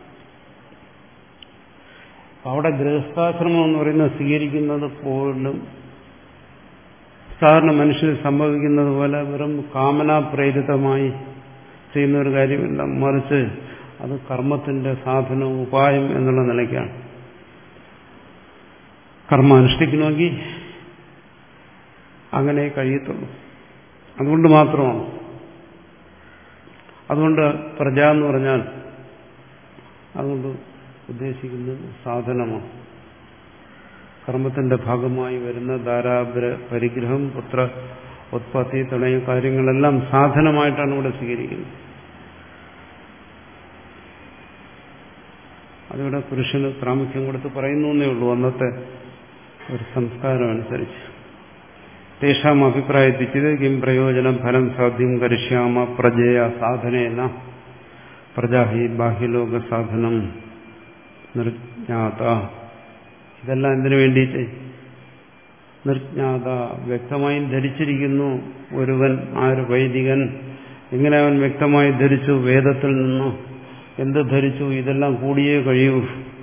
അവിടെ ഗൃഹസ്ഥാശ്രമം എന്ന് പറയുന്നത് സ്വീകരിക്കുന്നത് പോലും സാധാരണ മനുഷ്യന് സംഭവിക്കുന്നത് പോലെ വെറും കാമനാപ്രേരിതമായി ചെയ്യുന്ന ഒരു കാര്യമില്ല. മറിച്ച് അത് കർമ്മത്തിന്റെ സാധനം, ഉപായം എന്നുള്ള നിലയ്ക്കാണ്. കർമ്മം അനുഷ്ഠിക്കണമെങ്കിൽ അങ്ങനെ കഴിയത്തുള്ളൂ. അതുകൊണ്ട് മാത്രമാണ്. അതുകൊണ്ട് പ്രജ എന്ന് പറഞ്ഞാൽ അതുകൊണ്ട് ഉദ്ദേശിക്കുന്നത് സാധനമാണ്. കർമ്മത്തിന്റെ ഭാഗമായി വരുന്ന ധാരാപര പരിഗ്രഹം, പുത്ര ഉത്പത്തി തുടങ്ങിയ കാര്യങ്ങളെല്ലാം സാധനമായിട്ടാണ് ഇവിടെ സ്വീകരിക്കുന്നത്. അതിവിടെ പുരുഷന് പ്രാമുഖ്യം കൊടുത്ത് പറയുന്നു എന്നേ ഉള്ളൂ, അന്നത്തെ ഒരു സംസ്കാരം അനുസരിച്ച്. തേഷാം അഭിപ്രായത്തിച്ചത് കിം പ്രയോജനം ഫലം സാധ്യം കരിഷ്യാമ പ്രജയ സാധനേന. പ്രജാഹി ബാഹ്യലോക സാധനം നിർജ്ഞാത. ഇതെല്ലാം എന്തിനു വേണ്ടിയിട്ട്? നിർജ്ഞാത, വ്യക്തമായി ധരിച്ചിരിക്കുന്നു ഒരുവൻ. ആ ഒരു വൈദികൻ എങ്ങനെ അവൻ വ്യക്തമായി ധരിച്ചു? വേദത്തിൽ നിന്ന് എന്ത് ധരിച്ചു? ഇതെല്ലാം കൂടിയേ കഴിയൂ,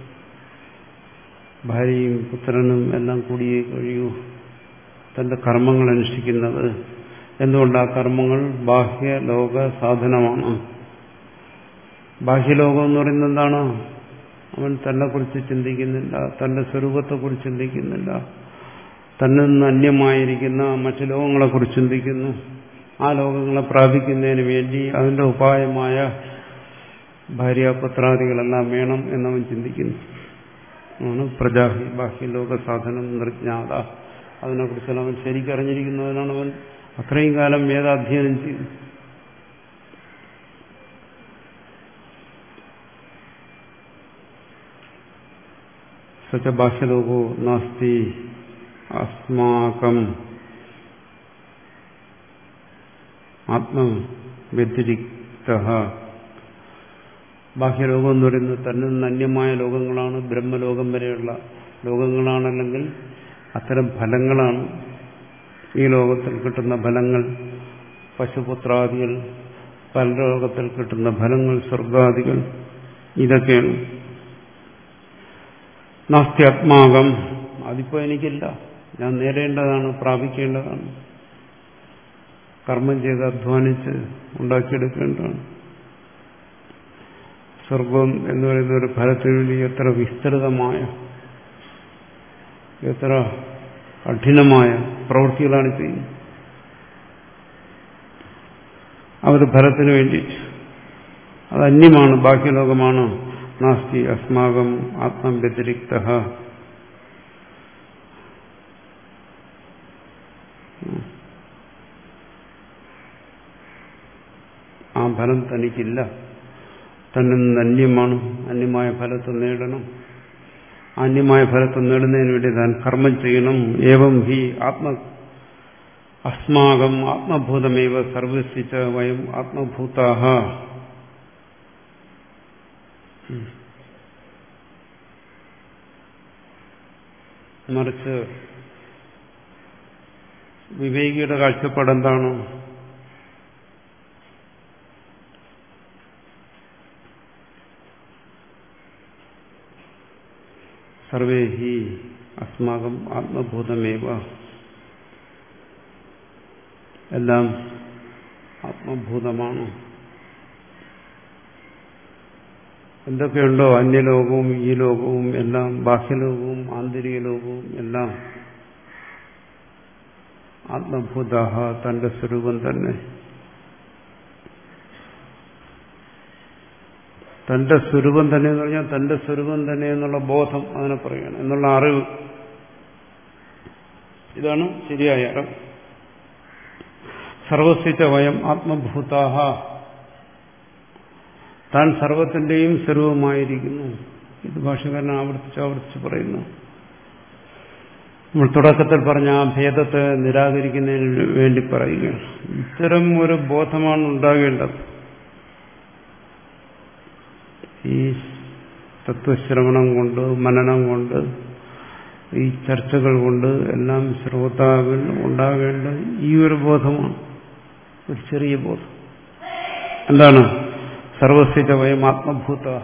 ഭാര്യയും പുത്രനും എല്ലാം കൂടിയേ കഴിയൂ തന്റെ കർമ്മങ്ങൾ അനുഷ്ഠിക്കുന്നത്. എന്തുകൊണ്ട്? ആ കർമ്മങ്ങൾ ബാഹ്യലോക സാധനമാണ്. ബാഹ്യലോകം എന്ന് പറയുന്നത് എന്താണ്? അവൻ തന്നെക്കുറിച്ച് ചിന്തിക്കുന്നില്ല, തന്റെ സ്വരൂപത്തെക്കുറിച്ച് ചിന്തിക്കുന്നില്ല, തന്നിൽ നിന്ന് അന്യമായിരിക്കുന്ന മറ്റു ലോകങ്ങളെക്കുറിച്ച് ചിന്തിക്കുന്നു. ആ ലോകങ്ങളെ പ്രാപിക്കുന്നതിന് വേണ്ടി അതിന്റെ ഉപായമായ ഭാര്യാപുത്രാദികളെല്ലാം വേണം എന്നവൻ ചിന്തിക്കുന്നു. ആണ് പ്രജാഹി ബാഹ്യലോക സാധനം നിർജ്ഞാത. അതിനെക്കുറിച്ചെല്ലാം അവൻ ശരിക്കറിഞ്ഞിരിക്കുന്നതിനാണ് അവൻ അത്രയും കാലം വേദാധ്യയനം ചെയ്തു. സച്ച ബാഹ്യലോകോ നാസ്തി അസ്മാകം ആത്മവ്യതിരിക്തഃ. ബാഹ്യലോകം എന്ന് പറയുന്നത് തന്നെ നിന്ന് അന്യമായ ലോകങ്ങളാണ്, ബ്രഹ്മലോകം വരെയുള്ള ലോകങ്ങളാണല്ലെങ്കിൽ അത്തരം ഫലങ്ങളാണ്. ഈ ലോകത്തിൽ കിട്ടുന്ന ഫലങ്ങൾ പശുപുത്രാദികൾ, പരലോകത്തിൽ കിട്ടുന്ന ഫലങ്ങൾ സ്വർഗാദികൾ, ഇതൊക്കെയാണ്. നാസ്തി ആത്മാകം, അതിപ്പോ എനിക്കില്ല, ഞാൻ നേടേണ്ടതാണ്, പ്രാപിക്കേണ്ടതാണ്, കർമ്മം ചെയ്ത് അധ്വാനിച്ച് ഉണ്ടാക്കിയെടുക്കേണ്ടതാണ്. സ്വർഗം എന്ന് പറയുന്ന ഒരു ഫലത്തിന് വേണ്ടി എത്ര വിസ്തൃതമായ, എത്ര കഠിനമായ പ്രവൃത്തികളാണ് ചെയ്യുന്നത്. അവർ ഫലത്തിന് വേണ്ടി അത് അന്യമാണ്, ബാഹ്യലോകമാണ്. നാസ്തി അസ്മാകം ആത്മവ്യതിരിക്തഃ. ആ ഫലം തനിക്കില്ല, തന്നെ അന്യമാണ്. അന്യമായ ഫലത്തെ നേടണം. അന്യമായ ഫലത്തെ നേടുന്നതിന് വേണ്ടി താൻ കർമ്മം ചെയ്യണം. ഏവം ഹി ആത്മ അസ്മാകം ആത്മഭൂതമേവ സർവസിച്ച വയം ആത്മഭൂതാഹ. മറിച്ച് വിവേകിയുടെ കാഴ്ചപ്പാട് എന്താണ്? സർവേ ഹി അസ്മാകം ആത്മഭൂതമേവ, എല്ലാം ആത്മഭൂതമാണ്. എന്തൊക്കെയുണ്ടോ അന്യലോകവും ഈ ലോകവും എല്ലാം, ബാഹ്യലോകവും ആന്തരിക ലോകവും എല്ലാം ആത്മഭൂത, തന്റെ സ്വരൂപം തന്നെ. തന്റെ സ്വരൂപം തന്നെ എന്ന് പറഞ്ഞാൽ തന്റെ സ്വരൂപം തന്നെ എന്നുള്ള ബോധം അതിനെ പറയുകയാണ്, എന്നുള്ള അറിവ്. ഇതാണ് ശരിയായ അറിവ്. സർവസ്യ വയം ആത്മഭൂതാഹ, താൻ സർവത്തിന്റെയും സ്വരൂപമായിരിക്കുന്നു. ഇത് ഭാഷകാരൻ ആവർത്തിച്ച് ആവർത്തിച്ച് പറയുന്നു. നമ്മൾ തുടക്കത്തിൽ പറഞ്ഞ ആ ഭേദത്തെ നിരാകരിക്കുന്നതിന് വേണ്ടി പറയുകയാണ്. ഇത്തരം ഒരു ബോധമാണ് ഉണ്ടാകേണ്ടത്. ഈ തത്വശ്രവണം കൊണ്ട്, മനനം കൊണ്ട്, ഈ ചർച്ചകൾ കൊണ്ട് എല്ലാം ശ്രോതാവിൽ ഉണ്ടാകേണ്ട ഈ ഒരു ബോധമാണ്. ഒരു ചെറിയ ബോധം എന്താണ്? സർവസ്യ വയം ആത്മഭൂതാഹ,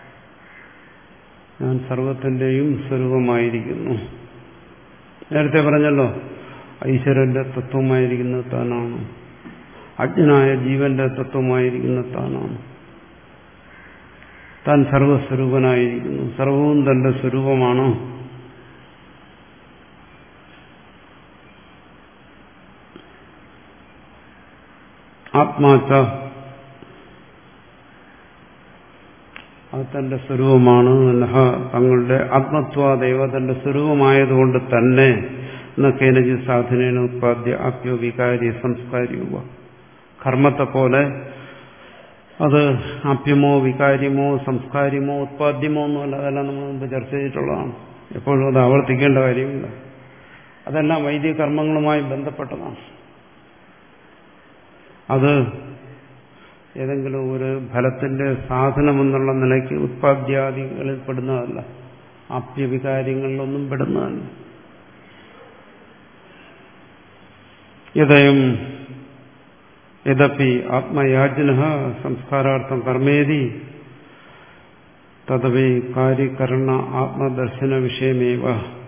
ഞാൻ സർവത്തിന്റെയും സ്വരൂപമായിരിക്കുന്നു. നേരത്തെ പറഞ്ഞല്ലോ, ഈശ്വരന്റെ തത്വമായിരിക്കുന്നത് താനാണ്, അജ്ഞനായ ജീവന്റെ തത്വമായിരിക്കുന്നത് താനാണ്. താൻ സർവസ്വരൂപനായിരിക്കുന്നു, സർവവും തന്റെ സ്വരൂപമാണ്. ആത്മാച്ച, അത് തന്റെ സ്വരൂപമാണ്. തങ്ങളുടെ ആത്മത്വാദൈവ, തന്റെ സ്വരൂപമായതുകൊണ്ട് തന്നെ കേനജി സാധനേന ഉത്പാദ്യ ആപ്യോ വികാരി സംസ്കാരിയുവ, കർമ്മത്തെ പോലെ അത് ആപ്യമോ വികാര്യമോ സംസ്കാര്യമോ ഉത്പാദ്യമോ ഒന്നുമല്ല. അതെല്ലാം നമ്മൾ മുമ്പ് ചർച്ച ചെയ്തിട്ടുള്ളതാണ്. എപ്പോഴും അത് ആവർത്തിക്കേണ്ട കാര്യമില്ല. അതെല്ലാം വൈദിക കർമ്മങ്ങളുമായി ബന്ധപ്പെട്ടതാണ്. അത് ഏതെങ്കിലും ഒരു ഫലത്തിന്റെ സാധനമെന്നുള്ള നിലയ്ക്ക് ഉത്പാദ്യാദികളിൽ പെടുന്നതല്ല, ആപ്യവികാര്യങ്ങളിലൊന്നും പെടുന്നതല്ല. യദയം യദപി ആത്മയാജ്ഞഃ സംസ്കാരാർത്ഥം കർമ്മേതി തദവേ കാര്യകരണ ആത്മദർശന വിഷയമേവ.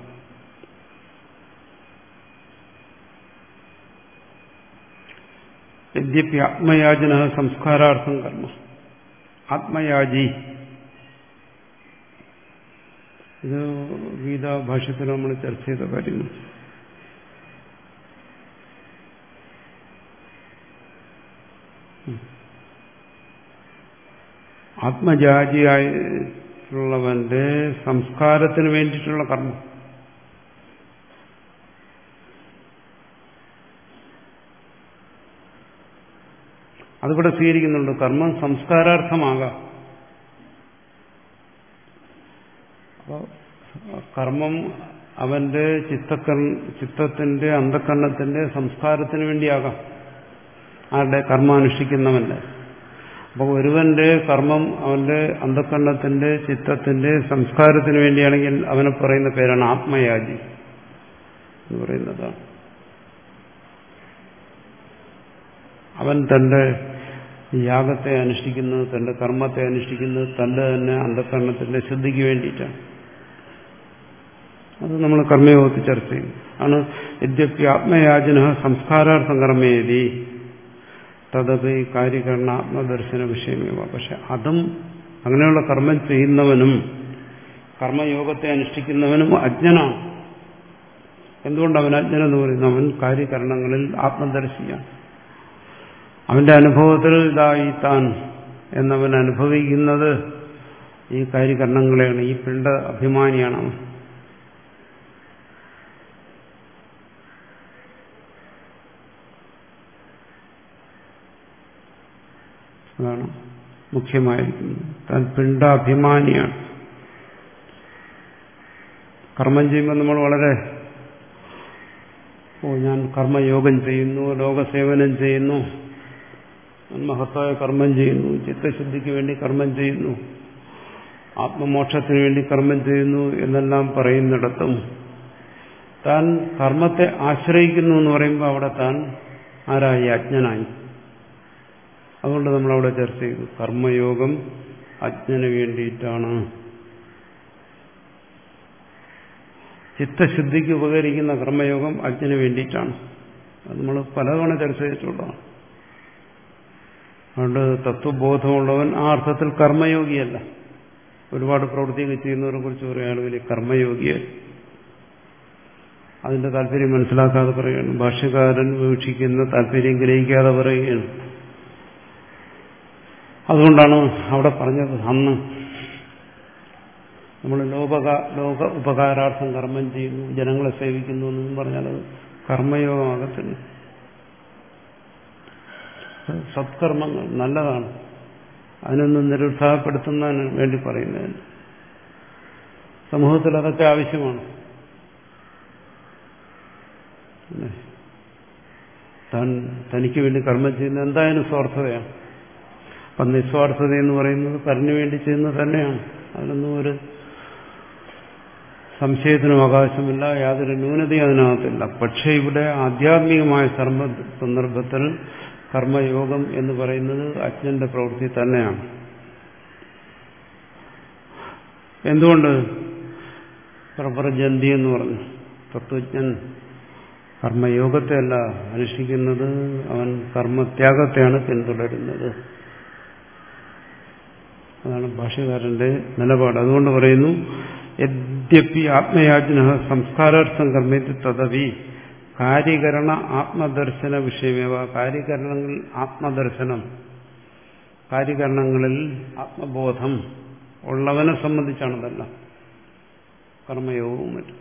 യദ്യപി ആത്മയാജ്ഞഃ സംസ്കാരാർത്ഥം കർമ്മ, ആത്മയാജി ഇത് ഗീതാ ഭാഷ്യത്തിൽ നമ്മൾ ചർച്ച ചെയ്ത കാര്യങ്ങൾ. ആത്മജാതിയായിട്ടുള്ളവന്റെ സംസ്കാരത്തിന് വേണ്ടിയിട്ടുള്ള കർമ്മം. അതിവിടെ സ്വീകരിക്കുന്നുണ്ട്. കർമ്മം സംസ്കാരാർത്ഥമാകാം. അപ്പോൾ കർമ്മം അവന്റെ ചിത്തക്കർ ചിത്തത്തിന്റെ അന്ധക്കരണത്തിന്റെ സംസ്കാരത്തിന് വേണ്ടിയാകാം. ആരുടെ? കർമ്മം അനുഷ്ഠിക്കുന്നവന്റെ. അപ്പോൾ ഒരുവന്റെ കർമ്മം അവന്റെ അന്ധക്കരണത്തിന്റെ ചിത്തത്തിന്റെ സംസ്കാരത്തിന് വേണ്ടിയാണെങ്കിൽ അവനെ പറയുന്ന പേരാണ് ആത്മയാജി എന്ന് പറയുന്നതാണ്. അവൻ തന്റെ യാഗത്തെ അനുഷ്ഠിക്കുന്നത്, തന്റെ കർമ്മത്തെ അനുഷ്ഠിക്കുന്നത് തന്റെ തന്നെ അന്ധക്കരണത്തിന്റെ ശുദ്ധിക്ക് വേണ്ടിയിട്ടാണ്. അത് നമ്മൾ കർമ്മയോഗത്തിൽ ചർച്ച ചെയ്യും. ആണ് യദ്യപി ആത്മയാജന സംസ്കാരാർത്ഥം കർമ്മേതി തദപി കാര്യകരണ ആത്മദർശന വിഷയമേവ. പക്ഷെ അതും അങ്ങനെയുള്ള കർമ്മം ചെയ്യുന്നവനും കർമ്മയോഗത്തെ അനുഷ്ഠിക്കുന്നവനും അജ്ഞനാണ്. എന്തുകൊണ്ട് അവൻ അജ്ഞനെന്ന് പറയുന്നു? അവൻ കാര്യകരണങ്ങളിൽ ആത്മദർശിയാണ്. അവന്റെ അനുഭവത്തിൽ ഇതായി താൻ എന്നവൻ അനുഭവിക്കുന്നത് ഈ കാര്യകരണങ്ങളെയാണ്. ഈ പിണ്ട അഭിമാനിയാണ് അവൻ. അതാണ് മുഖ്യമായിരിക്കുന്നത്. താൻ പിണ്ടാഭിമാനിയാണ്. കർമ്മം ചെയ്യുമ്പോൾ നമ്മൾ വളരെ ഓ ഞാൻ കർമ്മയോഗം ചെയ്യുന്നു, ലോകസേവനം ചെയ്യുന്നു, മഹത്തായ കർമ്മം ചെയ്യുന്നു, ചിത്തശുദ്ധിക്ക് വേണ്ടി കർമ്മം ചെയ്യുന്നു, ആത്മമോക്ഷത്തിന് വേണ്ടി കർമ്മം ചെയ്യുന്നു എന്നെല്ലാം പറയുന്നിടത്തും താൻ കർമ്മത്തെ ആശ്രയിക്കുന്നു എന്ന് പറയുമ്പോൾ അവിടെ താൻ ആരായി? അജ്ഞനായി. അതുകൊണ്ട് നമ്മളവിടെ ചർച്ച ചെയ്തു കർമ്മയോഗം അജ്ഞന് വേണ്ടിയിട്ടാണ്. ചിത്തശുദ്ധിക്ക് ഉപകരിക്കുന്ന കർമ്മയോഗം അജ്ഞന് വേണ്ടിയിട്ടാണ്. അത് നമ്മൾ പലതവണ ചർച്ച ചെയ്തിട്ടുള്ളതാണ്. അതുകൊണ്ട് തത്വബോധമുള്ളവൻ ആ അർത്ഥത്തിൽ കർമ്മയോഗിയല്ല. ഒരുപാട് പ്രവൃത്തിയൊക്കെ ചെയ്യുന്നവരെ കുറിച്ച് പറയുകയാണെങ്കിൽ കർമ്മയോഗിയെ അതിന്റെ താല്പര്യം മനസ്സിലാക്കാതെ പറയുകയാണ്. ഭാഷ്യകാരൻ വീക്ഷിക്കുന്ന താല്പര്യം ഗ്രഹിക്കാതെ പറയുകയാണ്. അതുകൊണ്ടാണ് അവിടെ പറഞ്ഞത് അന്ന് നമ്മൾ ലോക ലോക ഉപകാരാർത്ഥം കർമ്മം ചെയ്യുന്നു, ജനങ്ങളെ സേവിക്കുന്നു എന്നും പറഞ്ഞാൽ അത് കർമ്മയോഗമാകത്തില്ല. സത്കർമ്മങ്ങൾ നല്ലതാണ്, അതിനൊന്നും നിരുത്സാഹപ്പെടുത്തുന്നതിന് വേണ്ടി പറയുന്നതിന്. സമൂഹത്തിൽ അതൊക്കെ ആവശ്യമാണ്. താൻ തനിക്ക് വേണ്ടി കർമ്മം ചെയ്യുന്നത് എന്തായാലും സ്വാർത്ഥതയാണ്. അപ്പം നിസ്വാർത്ഥത എന്ന് പറയുന്നത് പരനു വേണ്ടി ചെയ്യുന്നത് തന്നെയാണ്. അതിനൊന്നും ഒരു സംശയത്തിനും അവകാശമില്ല, യാതൊരു ന്യൂനതയും അതിനകത്തില്ല. പക്ഷേ ഇവിടെ ആധ്യാത്മികമായ സന്ദർഭത്തിൽ കർമ്മയോഗം എന്ന് പറയുന്നത് അജ്ഞന്റെ പ്രവൃത്തി തന്നെയാണ്. എന്തുകൊണ്ട്? പ്രപഞ്ചന്തി എന്ന് പറഞ്ഞു തത്വജ്ഞൻ കർമ്മയോഗത്തെയല്ല അനുഷ്ഠിക്കുന്നത്, അവൻ കർമ്മത്യാഗത്തെയാണ് പിന്തുടരുന്നത്. അതാണ് ഭാഷ്യകാരന്റെ നിലപാട്. അതുകൊണ്ട് പറയുന്നു യദ്യപി ആത്മയാജ്ഞ സംസ്കാരാർത്ഥം കർമ്മേതി തദപി കാര്യകരണ ആത്മദർശന വിഷയമേവ. കാര്യകരണങ്ങളിൽ ആത്മദർശനം, കാര്യകരണങ്ങളിൽ ആത്മബോധം ഉള്ളവനെ സംബന്ധിച്ചാണതല്ല കർമ്മയോഗവും മറ്റും.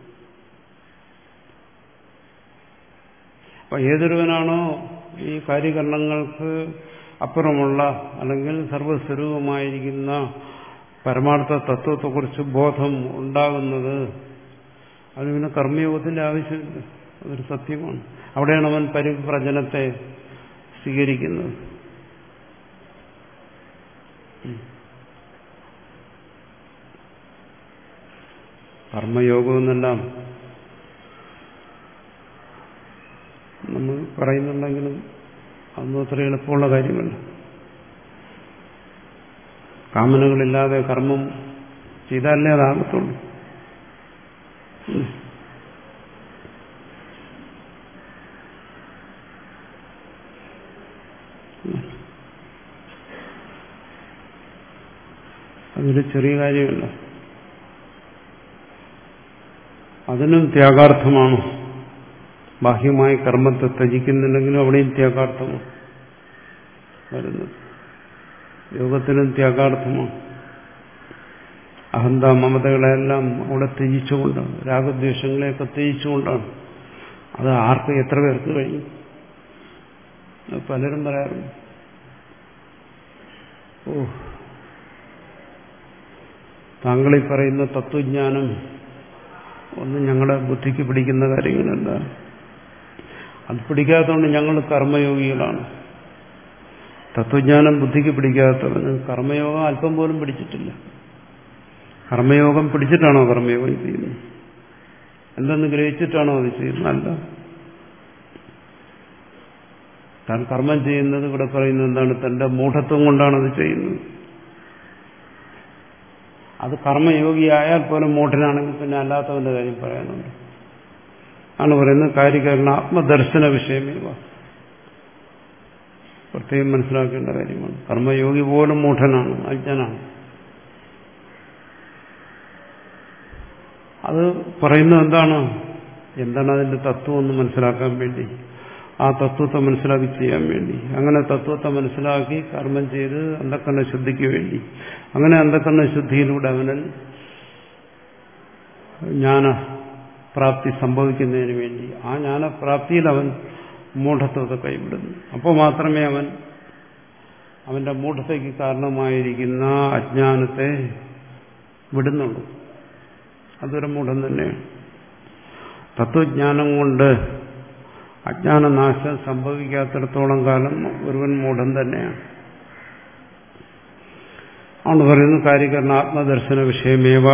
അപ്പൊ ഏതൊരുവനാണോ ഈ കാര്യകരണങ്ങൾക്ക് അപ്പുറമുള്ള അല്ലെങ്കിൽ സർവസ്വരൂപമായിരിക്കുന്ന പരമാർത്ഥ തത്വത്തെക്കുറിച്ച് ബോധം ഉണ്ടാകുന്നത്, അതിന് പിന്നെ കർമ്മയോഗത്തിന്റെ ആവശ്യമില്ല. അതൊരു സത്യമാണ്. അവിടെയാണ് അവൻ പരിവ്രജനത്തെ സ്വീകരിക്കുന്നത്. കർമ്മയോഗം എന്നെല്ലാം നമ്മൾ പറയുന്നുണ്ടെങ്കിലും അതൊന്നും അത്ര എളുപ്പമുള്ള കാര്യമല്ല. കാമനകളില്ലാതെ കർമ്മം ചെയ്താലേ അതാകത്തുള്ളൂ. അതൊരു ചെറിയ കാര്യമല്ല. അതിനും ത്യാഗാർത്ഥമാണ്. ബാഹ്യമായി കർമ്മത്തെ ത്യജിക്കുന്നുണ്ടെങ്കിലും അവിടെയും ത്യാഗാർത്ഥമാണ് വരുന്നത്. യോഗത്തിനും ത്യാഗാർത്ഥമാണ്. അഹന്ത മമതകളെല്ലാം അവിടെ ത്യജിച്ചുകൊണ്ടാണ്, രാഗദ്വേഷങ്ങളെയൊക്കെ ത്യജിച്ചുകൊണ്ടാണ്. അത് ആർക്ക് എത്ര പേർക്ക് കഴിയും? പലരും പറയാറുണ്ട്, ഓ താങ്കളീ പറയുന്ന തത്വജ്ഞാനം ഒന്നും ഞങ്ങളുടെ ബുദ്ധിക്ക് പിടിക്കുന്ന കാര്യങ്ങളല്ല. അത് പിടിക്കാത്തതുകൊണ്ട് ഞങ്ങൾ കർമ്മയോഗികളാണ്. തത്വജ്ഞാനം ബുദ്ധിക്ക് പിടിക്കാത്തവന് കർമ്മയോഗം അല്പം പോലും പിടിച്ചിട്ടില്ല. കർമ്മയോഗം പിടിച്ചിട്ടാണോ കർമ്മയോഗം ചെയ്യുന്നത്? എന്തെന്ന് ഗ്രഹിച്ചിട്ടാണോ അത് ചെയ്യുന്നത്? അല്ല. താൻ കർമ്മം ചെയ്യുന്നത് ഇവിടെ പറയുന്നത് എന്താണ്? തന്റെ മൂഢത്വം കൊണ്ടാണ് അത് ചെയ്യുന്നത്. അത് കർമ്മയോഗിയായാൽ പോലും മൂഢനാണെങ്കിൽ പിന്നെ അല്ലാത്തവന്റെ കാര്യം പറയാനുണ്ട്. ആണ് പറയുന്നത് കാര്യകാരണ ആത്മദർശന വിഷയമേവ. പ്രത്യേകം മനസ്സിലാക്കേണ്ട കാര്യമാണ്. കർമ്മയോഗി പോലും മൂഢനാണ്, അജ്ഞനാണ്. അത് പറയുന്നത് എന്താണ്? എന്താണ് അതിന്റെ തത്വം എന്ന് മനസ്സിലാക്കാൻ വേണ്ടി, ആ തത്വത്തെ മനസ്സിലാക്കി ചെയ്യാൻ വേണ്ടി. അങ്ങനെ തത്വത്തെ മനസ്സിലാക്കി കർമ്മം ചെയ്ത് അന്ധക്കരണ ശുദ്ധിക്ക് വേണ്ടി, അങ്ങനെ അന്ധക്കരണ ശുദ്ധിയിലൂടെ അവനിൽ ജ്ഞാനപ്രാപ്തി സംഭവിക്കുന്നതിന് വേണ്ടി ആ ജ്ഞാനപ്രാപ്തിയിൽ അവൻ മൂഢത്വത്തെ കൈവിടുന്നു. അപ്പോൾ മാത്രമേ അവൻ അവന്റെ മൂഢതയ്ക്ക് കാരണമായിരിക്കുന്ന അജ്ഞാനത്തെ വിടുന്നുള്ളൂ. അതൊരു മൂഢം തന്നെയാണ്. തത്വജ്ഞാനം കൊണ്ട് അജ്ഞാനനാശം സംഭവിക്കാത്തിടത്തോളം കാലം ഒരുവൻ മൂഢൻ തന്നെയാണ്. ആണ് പറയുന്നു കാര്യകരണ ആത്മദർശന വിഷയമേവ.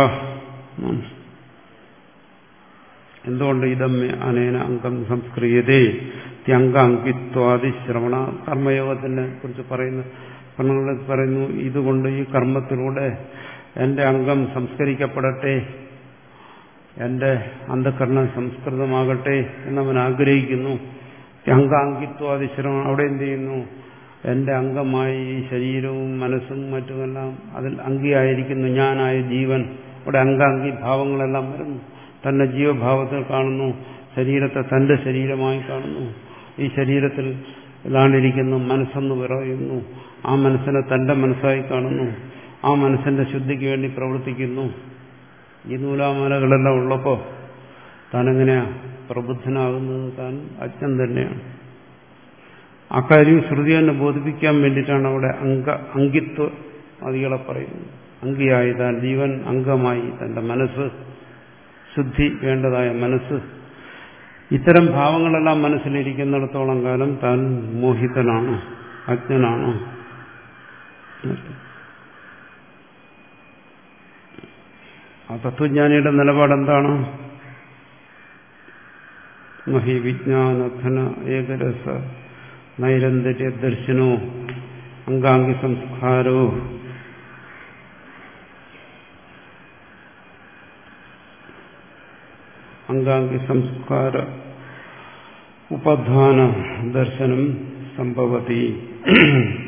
എന്തുകൊണ്ട് ഇതമ്മ അനേന അംഗം സംസ്ക്രിയതേ ത്യങ്ക അങ്കിത്വാദി ശ്രവണ. കർമ്മയോഗത്തിനെ കുറിച്ച് പറയുന്നു പറയുന്നു ഇതുകൊണ്ട് ഈ കർമ്മത്തിലൂടെ എന്റെ അംഗം സംസ്കരിക്കപ്പെടട്ടെ, എന്റെ അന്ധകരണം സംസ്കൃതമാകട്ടെ എന്നവൻ ആഗ്രഹിക്കുന്നു. അംഗാങ്കിത്വാദിശ്രമം അവിടെ എന്ത് ചെയ്യുന്നു? എന്റെ അംഗമായി ഈ ശരീരവും മനസ്സും മറ്റുമെല്ലാം അതിൽ അങ്കിയായിരിക്കുന്നു ഞാനായ ജീവൻ. അവിടെ അംഗാംഗി ഭാവങ്ങളെല്ലാം വരുന്നു. തന്നെ ജീവഭാവത്തിൽ കാണുന്നു, ശരീരത്തെ തന്റെ ശരീരമായി കാണുന്നു. ഈ ശരീരത്തിൽ ഇതാണിരിക്കുന്നു മനസ്സെന്ന് പറയുന്നു. ആ മനസ്സിനെ തന്റെ മനസ്സായി കാണുന്നു. ആ മനസ്സിന്റെ ശുദ്ധിക്ക് വേണ്ടി പ്രവർത്തിക്കുന്നു. ഈ നൂലാമാലകളെല്ലാം ഉള്ളപ്പോൾ താൻ എങ്ങനെയാ പ്രബുദ്ധനാകുന്നത്? താൻ അജ്ഞൻ തന്നെയാണ്. അക്കാര്യം ശ്രുതി തന്നെ ബോധിപ്പിക്കാൻ വേണ്ടിയിട്ടാണ് അവിടെ അംഗ അങ്കിത്വ അതികളെ പറയുന്നത്. അങ്കിയായി താൻ ജീവൻ, അംഗമായി തന്റെ മനസ്സ്, ശുദ്ധി വേണ്ടതായ മനസ്സ്. ഇത്തരം ഭാവങ്ങളെല്ലാം മനസ്സിലിരിക്കുന്നിടത്തോളം കാലം താൻ മോഹിതനാണ്, അജ്ഞനാണ്. ആ തത്വജ്ഞാനിയുടെ നിലപാടെന്താണ്? മഹി വിജ്ഞാനധന ഏകരസ നൈരന്തര്യ ദർശനോ അംഗാംഗി സംസ്കാരോ അംഗാംഗി സംസ്കാര ഉപധാന ദർശനം സംഭവതി.